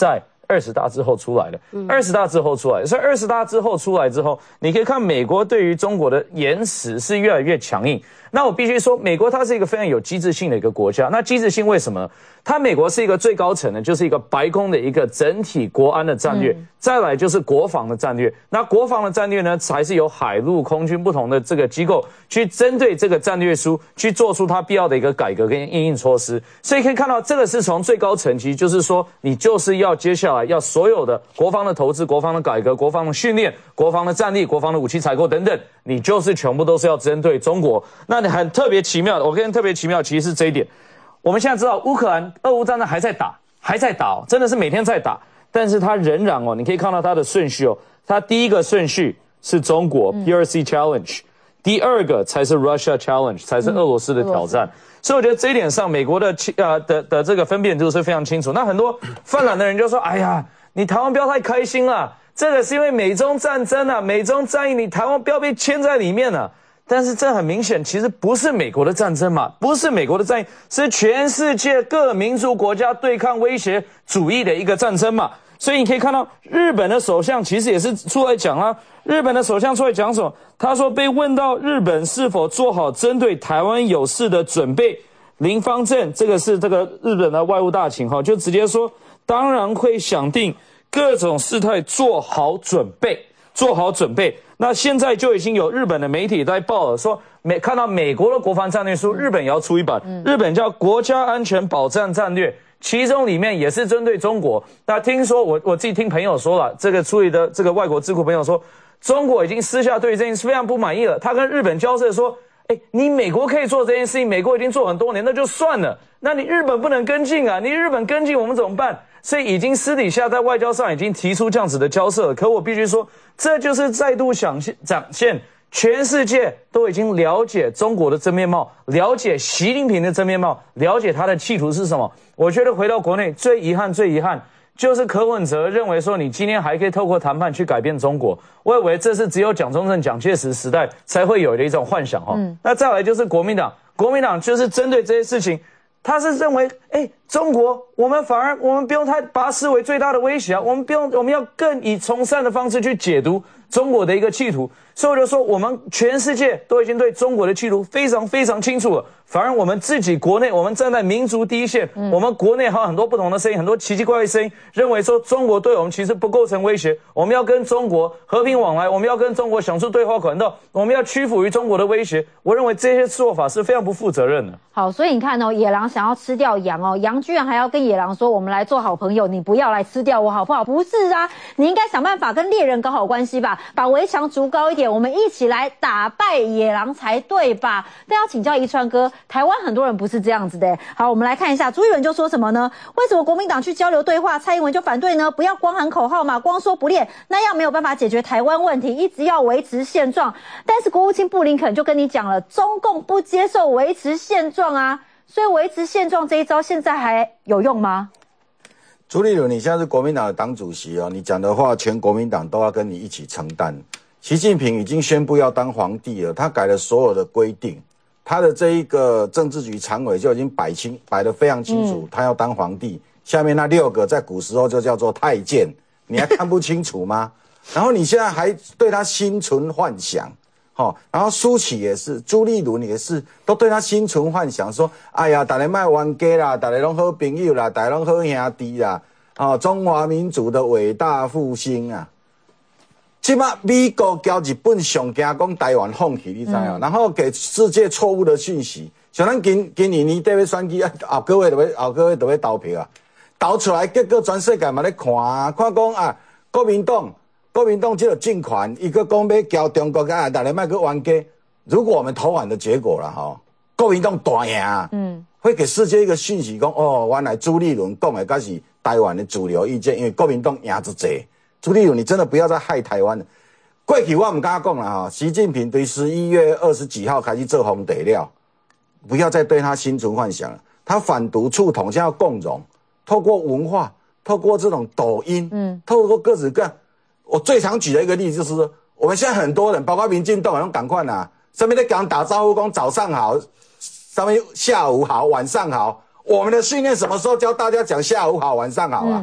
二十大之后出来的，二十大之后出来的，所以二十大之后出来之后，你可以看美国对于中国的言辞是越来越强硬。那我必须说，美国它是一个非常有机制性的一个国家。那机制性为什么？它美国是一个最高层的，就是一个白宫的一个整体国安的战略，嗯、再来就是国防的战略。那国防的战略呢，才是由海陆空军不同的这个机构去针对这个战略书去做出它必要的一个改革跟因应措施。所以可以看到，这个是从最高层级，就是说你就是要接下来要所有的国防的投资、国防的改革、国防的训练、国防的战力、国防的武器采购等等，你就是全部都是要针对中国。那很特别奇妙的，我跟你特别奇妙，其实是这一点。我们现在知道乌克兰俄乌战争还在打，还在打哦，真的是每天在打，但是它仍然哦，你可以看到它的顺序哦，它第一个顺序是中国 P R C Challenge，、嗯、第二个才是 Russia Challenge， 才是俄罗斯的挑战。嗯、所以我觉得这一点上，美国的呃的的这个分辨度是非常清楚。那很多泛蓝的人就说：“哎呀，你台湾不要太开心了，这个是因为美中战争啊，美中战役，你台湾不要被牵在里面了。”但是这很明显，其实不是美国的战争嘛，不是美国的战役，是全世界各民族国家对抗威胁主义的一个战争嘛。所以你可以看到，日本的首相其实也是出来讲啦。日本的首相出来讲什么？他说被问到日本是否做好针对台湾有事的准备，林芳正这个是这个日本的外务大臣哈，就直接说，当然会想定各种事态做好准备。做好准备，那现在就已经有日本的媒体在报了，说美看到美国的国防战略书，日本也要出一版，嗯、日本叫国家安全保障战略，其中里面也是针对中国。那听说我我自己听朋友说了，这个处理的这个外国智库朋友说，中国已经私下对这件事非常不满意了，他跟日本交涉说，哎，你美国可以做这件事情，美国已经做很多年，那就算了，那你日本不能跟进啊，你日本跟进我们怎么办？所以已经私底下在外交上已经提出这样子的交涉了，可我必须说，这就是再度展现全世界都已经了解中国的真面貌，了解习近平的真面貌，了解他的企图是什么。我觉得回到国内最遗憾最遗憾就是柯文哲认为说你今天还可以透过谈判去改变中国，我以为这是只有蒋中正蒋介石时代才会有的一种幻想哈、嗯。那再来就是国民党，国民党就是针对这些事情，他是认为，哎，中国，我们反而我们不用太把它视为最大的威胁啊，我们不用，我们要更以从善的方式去解读中国的一个企图。所以我就说，我们全世界都已经对中国的企图非常非常清楚了，反而我们自己国内，我们站在民族第一线，嗯、我们国内还有很多不同的声音，很多奇奇怪怪的声音，认为说中国对我们其实不构成威胁，我们要跟中国和平往来，我们要跟中国想出对话管道，我们要屈服于中国的威胁。我认为这些做法是非常不负责任的。 好，所以你看哦，野狼想要吃掉羊哦，羊居然还要跟野狼说，我们来做好朋友，你不要来吃掉我好不好？不是啊，你应该想办法跟猎人搞好关系吧，把围墙筑高一点，我们一起来打败野狼才对吧？但要请教宜川哥，台湾很多人不是这样子的。好，我们来看一下朱立伦就说什么呢？为什么国民党去交流对话，蔡英文就反对呢？不要光喊口号嘛，光说不练，那样没有办法解决台湾问题，一直要维持现状。但是国务卿布林肯就跟你讲了，中共不接受维持现状啊，所以维持现状这一招现在还有用吗？ 朱立伦，你现在是国民党的党主席哦，你讲的话，全国民党都要跟你一起承担。习近平已经宣布要当皇帝了，他改了所有的规定，他的这一个政治局常委就已经摆清摆得非常清楚，嗯、他要当皇帝。下面那六个在古时候就叫做太监，你还看不清楚吗？然后你现在还对他心存幻想，哦，然后苏起也是，朱立伦也是，都对他心存幻想，说，哎呀，大家别冤家啦，大家拢好朋友啦，大家拢好兄弟啦，哦，中华民族的伟大复兴啊！即马美国交日本上惊讲台湾放弃，你知影？嗯、然后给世界错误的讯息，像咱今今年年底要选举啊，后个月就要后个月就要投票啊，投出来结果全世界嘛咧看啊，看讲啊，国民党国民党这个政权，伊个讲要交中国啊，大家卖去冤家。如果我们投完的结果了哈，国民党大赢啊，嗯，会给世界一个讯息，讲哦，原来朱立伦讲的才是台湾的主流意见，因为国民党赢一济。朱立伦，你真的不要再害台湾了。过去我唔敢讲了哈，习近平对十一月二十几号开始做红底料，不要再对他心存幻想了。他反独促统，现在要共荣，透过文化，透过这种抖音，嗯，透过各式各样。我最常举的一个例子就是说，我们现在很多人，包括民进党，拢赶快啦，上面在跟人打招呼，讲早上好，上面下午好，晚上好。我们的训练什么时候教大家讲下午好，晚上好啊？嗯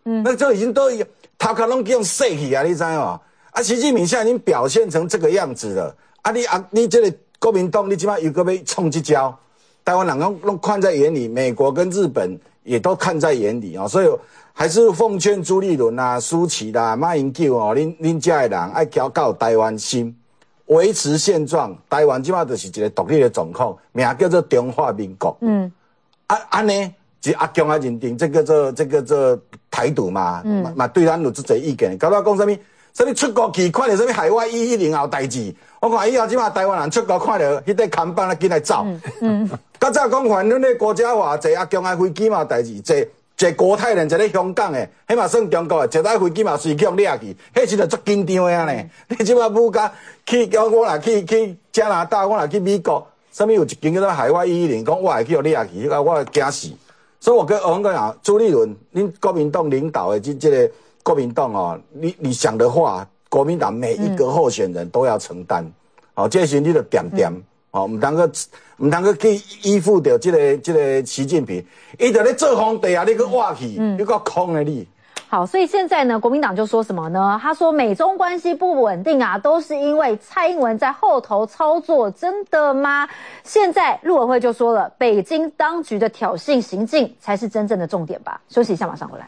嗯，那就已经都头壳拢用洗去啊，你知吗？啊，习近平现在已经表现成这个样子了。啊，你啊，你这个国民党，你起码又个要冲这招，台湾人拢拢看在眼里，美国跟日本也都看在眼里啊、哦，所以还是奉劝朱立伦啊、舒淇啦、马英九哦，恁恁这的人爱交到台湾心，维持现状。台湾起码就是一个独立的状况，名叫做中华民国。嗯，啊安尼，就阿强啊认定这个做这个做台独嘛，嗯，嘛对咱有这个意见，搞到讲什么？什么出国去看到什么海外一一零后代志？我看以后即马台湾人出国看到迄块看板啊，紧来走。嗯，较早讲反正咧国家偌济啊，强的飞机嘛代志，坐坐国泰人坐咧香港诶，迄嘛算中国诶，坐台飞机嘛随强掠去，迄时阵足紧张诶啊呢。你即马母家去，我我若去去加拿大，我若去美国，什么有一间叫做海外一一零，讲我会去互掠去，我我惊死。所以我跟我讲讲，朱立伦，恁国民党领导诶，即即个。国民党哦，你你想的话，国民党每一个候选人都要承担，哦，这是你的点点，哦，唔通个唔通个去依附着这个这个习近平，伊就咧做皇帝啊，你个挖去，你个空的你。 好，所以现在呢，国民党就说什么呢？他说美中关系不稳定啊，都是因为蔡英文在后头操作，真的吗？现在陆委会就说了，北京当局的挑衅行径才是真正的重点吧。休息一下，马上回来。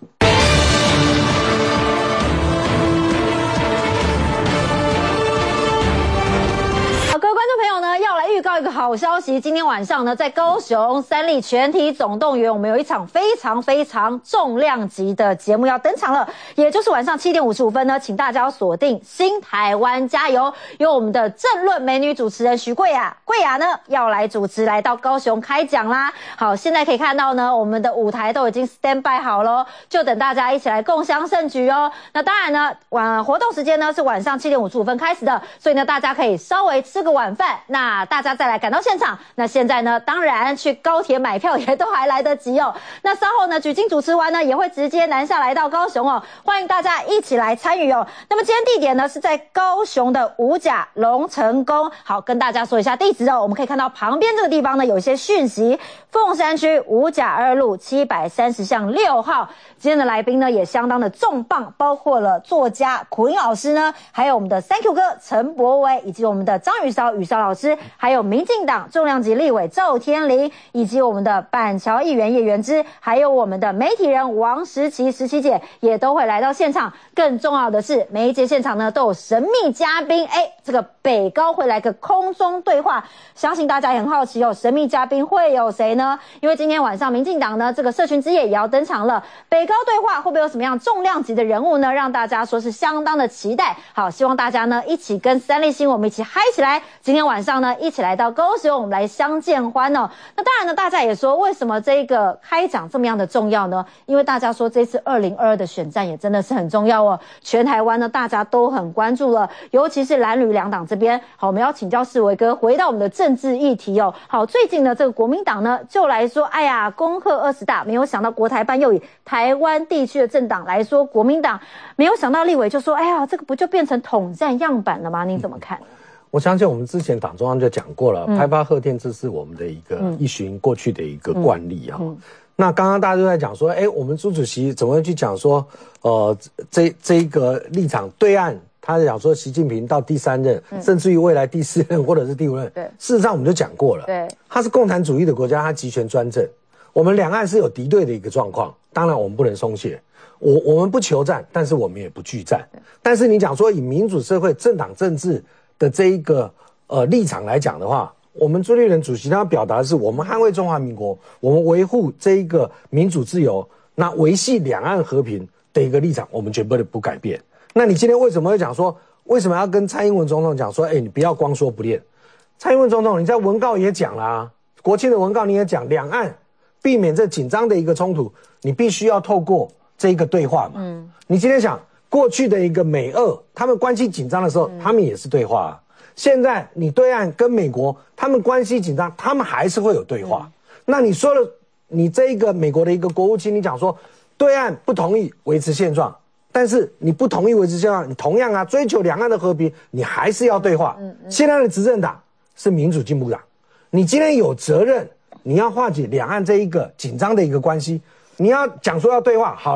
各位观众朋友呢，要来预告一个好消息。今天晚上呢，在高雄三立全体总动员，我们有一场非常非常重量级的节目要登场了，也就是晚上七点五十五分呢，请大家要锁定新台湾加油，由我们的政论美女主持人徐桂雅，桂雅呢要来主持，来到高雄开讲啦。好，现在可以看到呢，我们的舞台都已经 stand by 好咯，就等大家一起来共襄盛举哦。那当然呢，晚活动时间呢是晚上七点五十五分开始的，所以呢，大家可以稍微吃个晚饭，那大家再来赶到现场。那现在呢，当然去高铁买票也都还来得及哦。那稍后呢，举经主持完呢，也会直接南下来到高雄哦，欢迎大家一起来参与哦。那么今天地点呢是在高雄的五甲龙城宫。好，跟大家说一下地址哦，我们可以看到旁边这个地方呢有一些讯息，凤山区五甲二路七百三十巷六号。今天的来宾呢也相当的重磅，包括了作家苦英老师呢，还有我们的 Thank you 哥陈柏惟，以及我们的张宇韶宇韶老师，还有民进党重量级立委赵天麟，以及我们的板桥议员叶元之，还有我们的媒体人王时琪时琪姐也都会来到现场。更重要的是，每一节现场呢都有神秘嘉宾，哎，这个北高会来个空中对话，相信大家也很好奇哦，神秘嘉宾会有谁呢？因为今天晚上民进党呢这个社群之夜也要登场了，北高对话会不会有什么样重量级的人物呢？让大家说是相当的期待。好，希望大家呢一起跟三立新闻我们一起嗨起来。今天晚上呢一起来到高雄，我们来相见欢哦。那当然呢，大家也说为什么这个开讲这么样的重要呢？因为大家说这次二零二二的选战也真的是很重要哦，全台湾呢大家都很关注了，尤其是蓝绿两党这边。好，我们要请教世维哥，回到我们的政治议题哦。好，最近呢这个国民党呢就来说，哎呀，恭贺二十大，没有想到国台办又以台湾地区的政党来说国民党，没有想到立委就说，哎呀，这个不就变成统战样板了吗？你怎么看？ 我相信我们之前党中央就讲过了，拍拍贺天，这是我们的一个一循过去的一个惯例哈、嗯嗯。那刚刚大家都在讲说，哎，我们朱主席怎么会去讲说，呃，这这一个立场对岸，他讲说习近平到第三任，嗯、甚至于未来第四任或者是第五任，对，事实上我们就讲过了，对，他是共产主义的国家，他集权专政，我们两岸是有敌对的一个状况，当然我们不能松懈。我我们不求战，但是我们也不拒战。但是你讲说以民主社会政党政治的这一个呃立场来讲的话，我们朱立伦主席他表达的是我们捍卫中华民国，我们维护这一个民主自由，那维系两岸和平的一个立场，我们绝对不改变。那你今天为什么会讲说，为什么要跟蔡英文总统讲说，哎，你不要光说不练？蔡英文总统你在文告也讲了啊，国庆的文告你也讲，两岸避免这紧张的一个冲突，你必须要透过这一个对话嘛，嗯，你今天想过去的一个美俄，他们关系紧张的时候，嗯、他们也是对话啊。现在你对岸跟美国，他们关系紧张，他们还是会有对话。嗯、那你说了，你这一个美国的一个国务卿，你讲说对岸不同意维持现状，但是你不同意维持现状，你同样啊追求两岸的和平，你还是要对话。嗯嗯、现在的执政党是民主进步党，你今天有责任，你要化解两岸这一个紧张的一个关系。你要讲说要对话，好啦，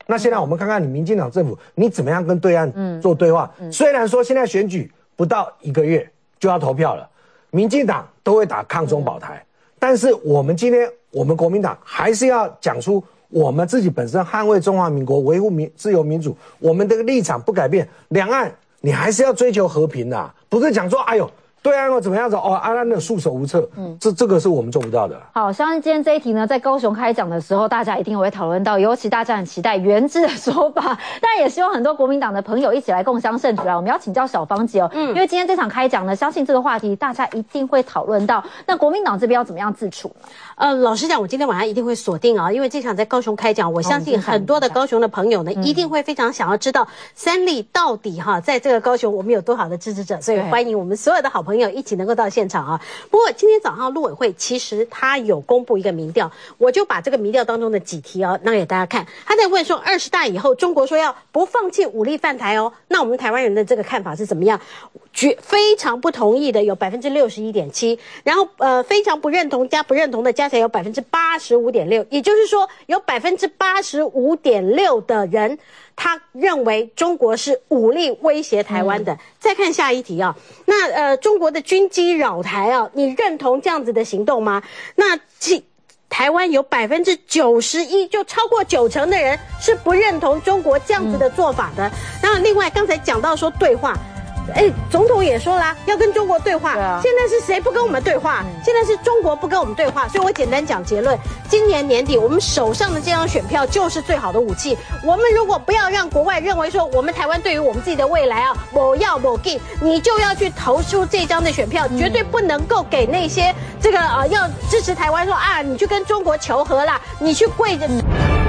那现在我们看看你民进党政府，你怎么样跟对岸做对话？嗯嗯、虽然说现在选举不到一个月就要投票了，民进党都会打抗中保台，嗯、但是我们今天我们国民党还是要讲出我们自己本身捍卫中华民国、维护民自由民主，我们的立场不改变。两岸你还是要追求和平的、啊，不是讲说哎呦。对岸哦怎么样子哦，阿兰的束手无策，嗯，这这个是我们做不到的。 好，相信今天这一题呢，在高雄开讲的时候，大家一定会讨论到，尤其大家很期待原治的说法，当然也希望很多国民党的朋友一起来共襄盛举啊。我们要请教小芳姐哦，嗯，因为今天这场开讲呢，相信这个话题大家一定会讨论到。那国民党这边要怎么样自处呢？ 呃，老实讲，我今天晚上一定会锁定啊，因为这场在高雄开讲，我相信很多的高雄的朋友呢，一定会非常想要知道三立到底哈，在这个高雄我们有多少的支持者，所以欢迎我们所有的好朋友一起能够到现场啊。不过今天早上陆委会其实他有公布一个民调，我就把这个民调当中的几题啊，拿给大家看。他在问说，二十大以后，中国说要不放弃武力犯台哦，那我们台湾人的这个看法是怎么样？绝非常不同意的有百分之六十一点七，然后呃非常不认同加不认同的加起来有百分之八十五点六，也就是说有百分之八十五点六的人他认为中国是武力威胁台湾的。嗯、再看下一题啊，那呃中国的军机扰台啊，你认同这样子的行动吗？那其台湾有百分之九十一，就超过九成的人是不认同中国这样子的做法的。那、嗯、另外刚才讲到说对话。哎，总统也说啦，要跟中国对话。对啊、现在是谁不跟我们对话？嗯、现在是中国不跟我们对话。所以我简单讲结论：今年年底我们手上的这张选票就是最好的武器。我们如果不要让国外认为说我们台湾对于我们自己的未来啊，我要我给，你就要去投出这张的选票，嗯、绝对不能够给那些这个啊、呃、要支持台湾说啊，你去跟中国求和啦，你去跪着。嗯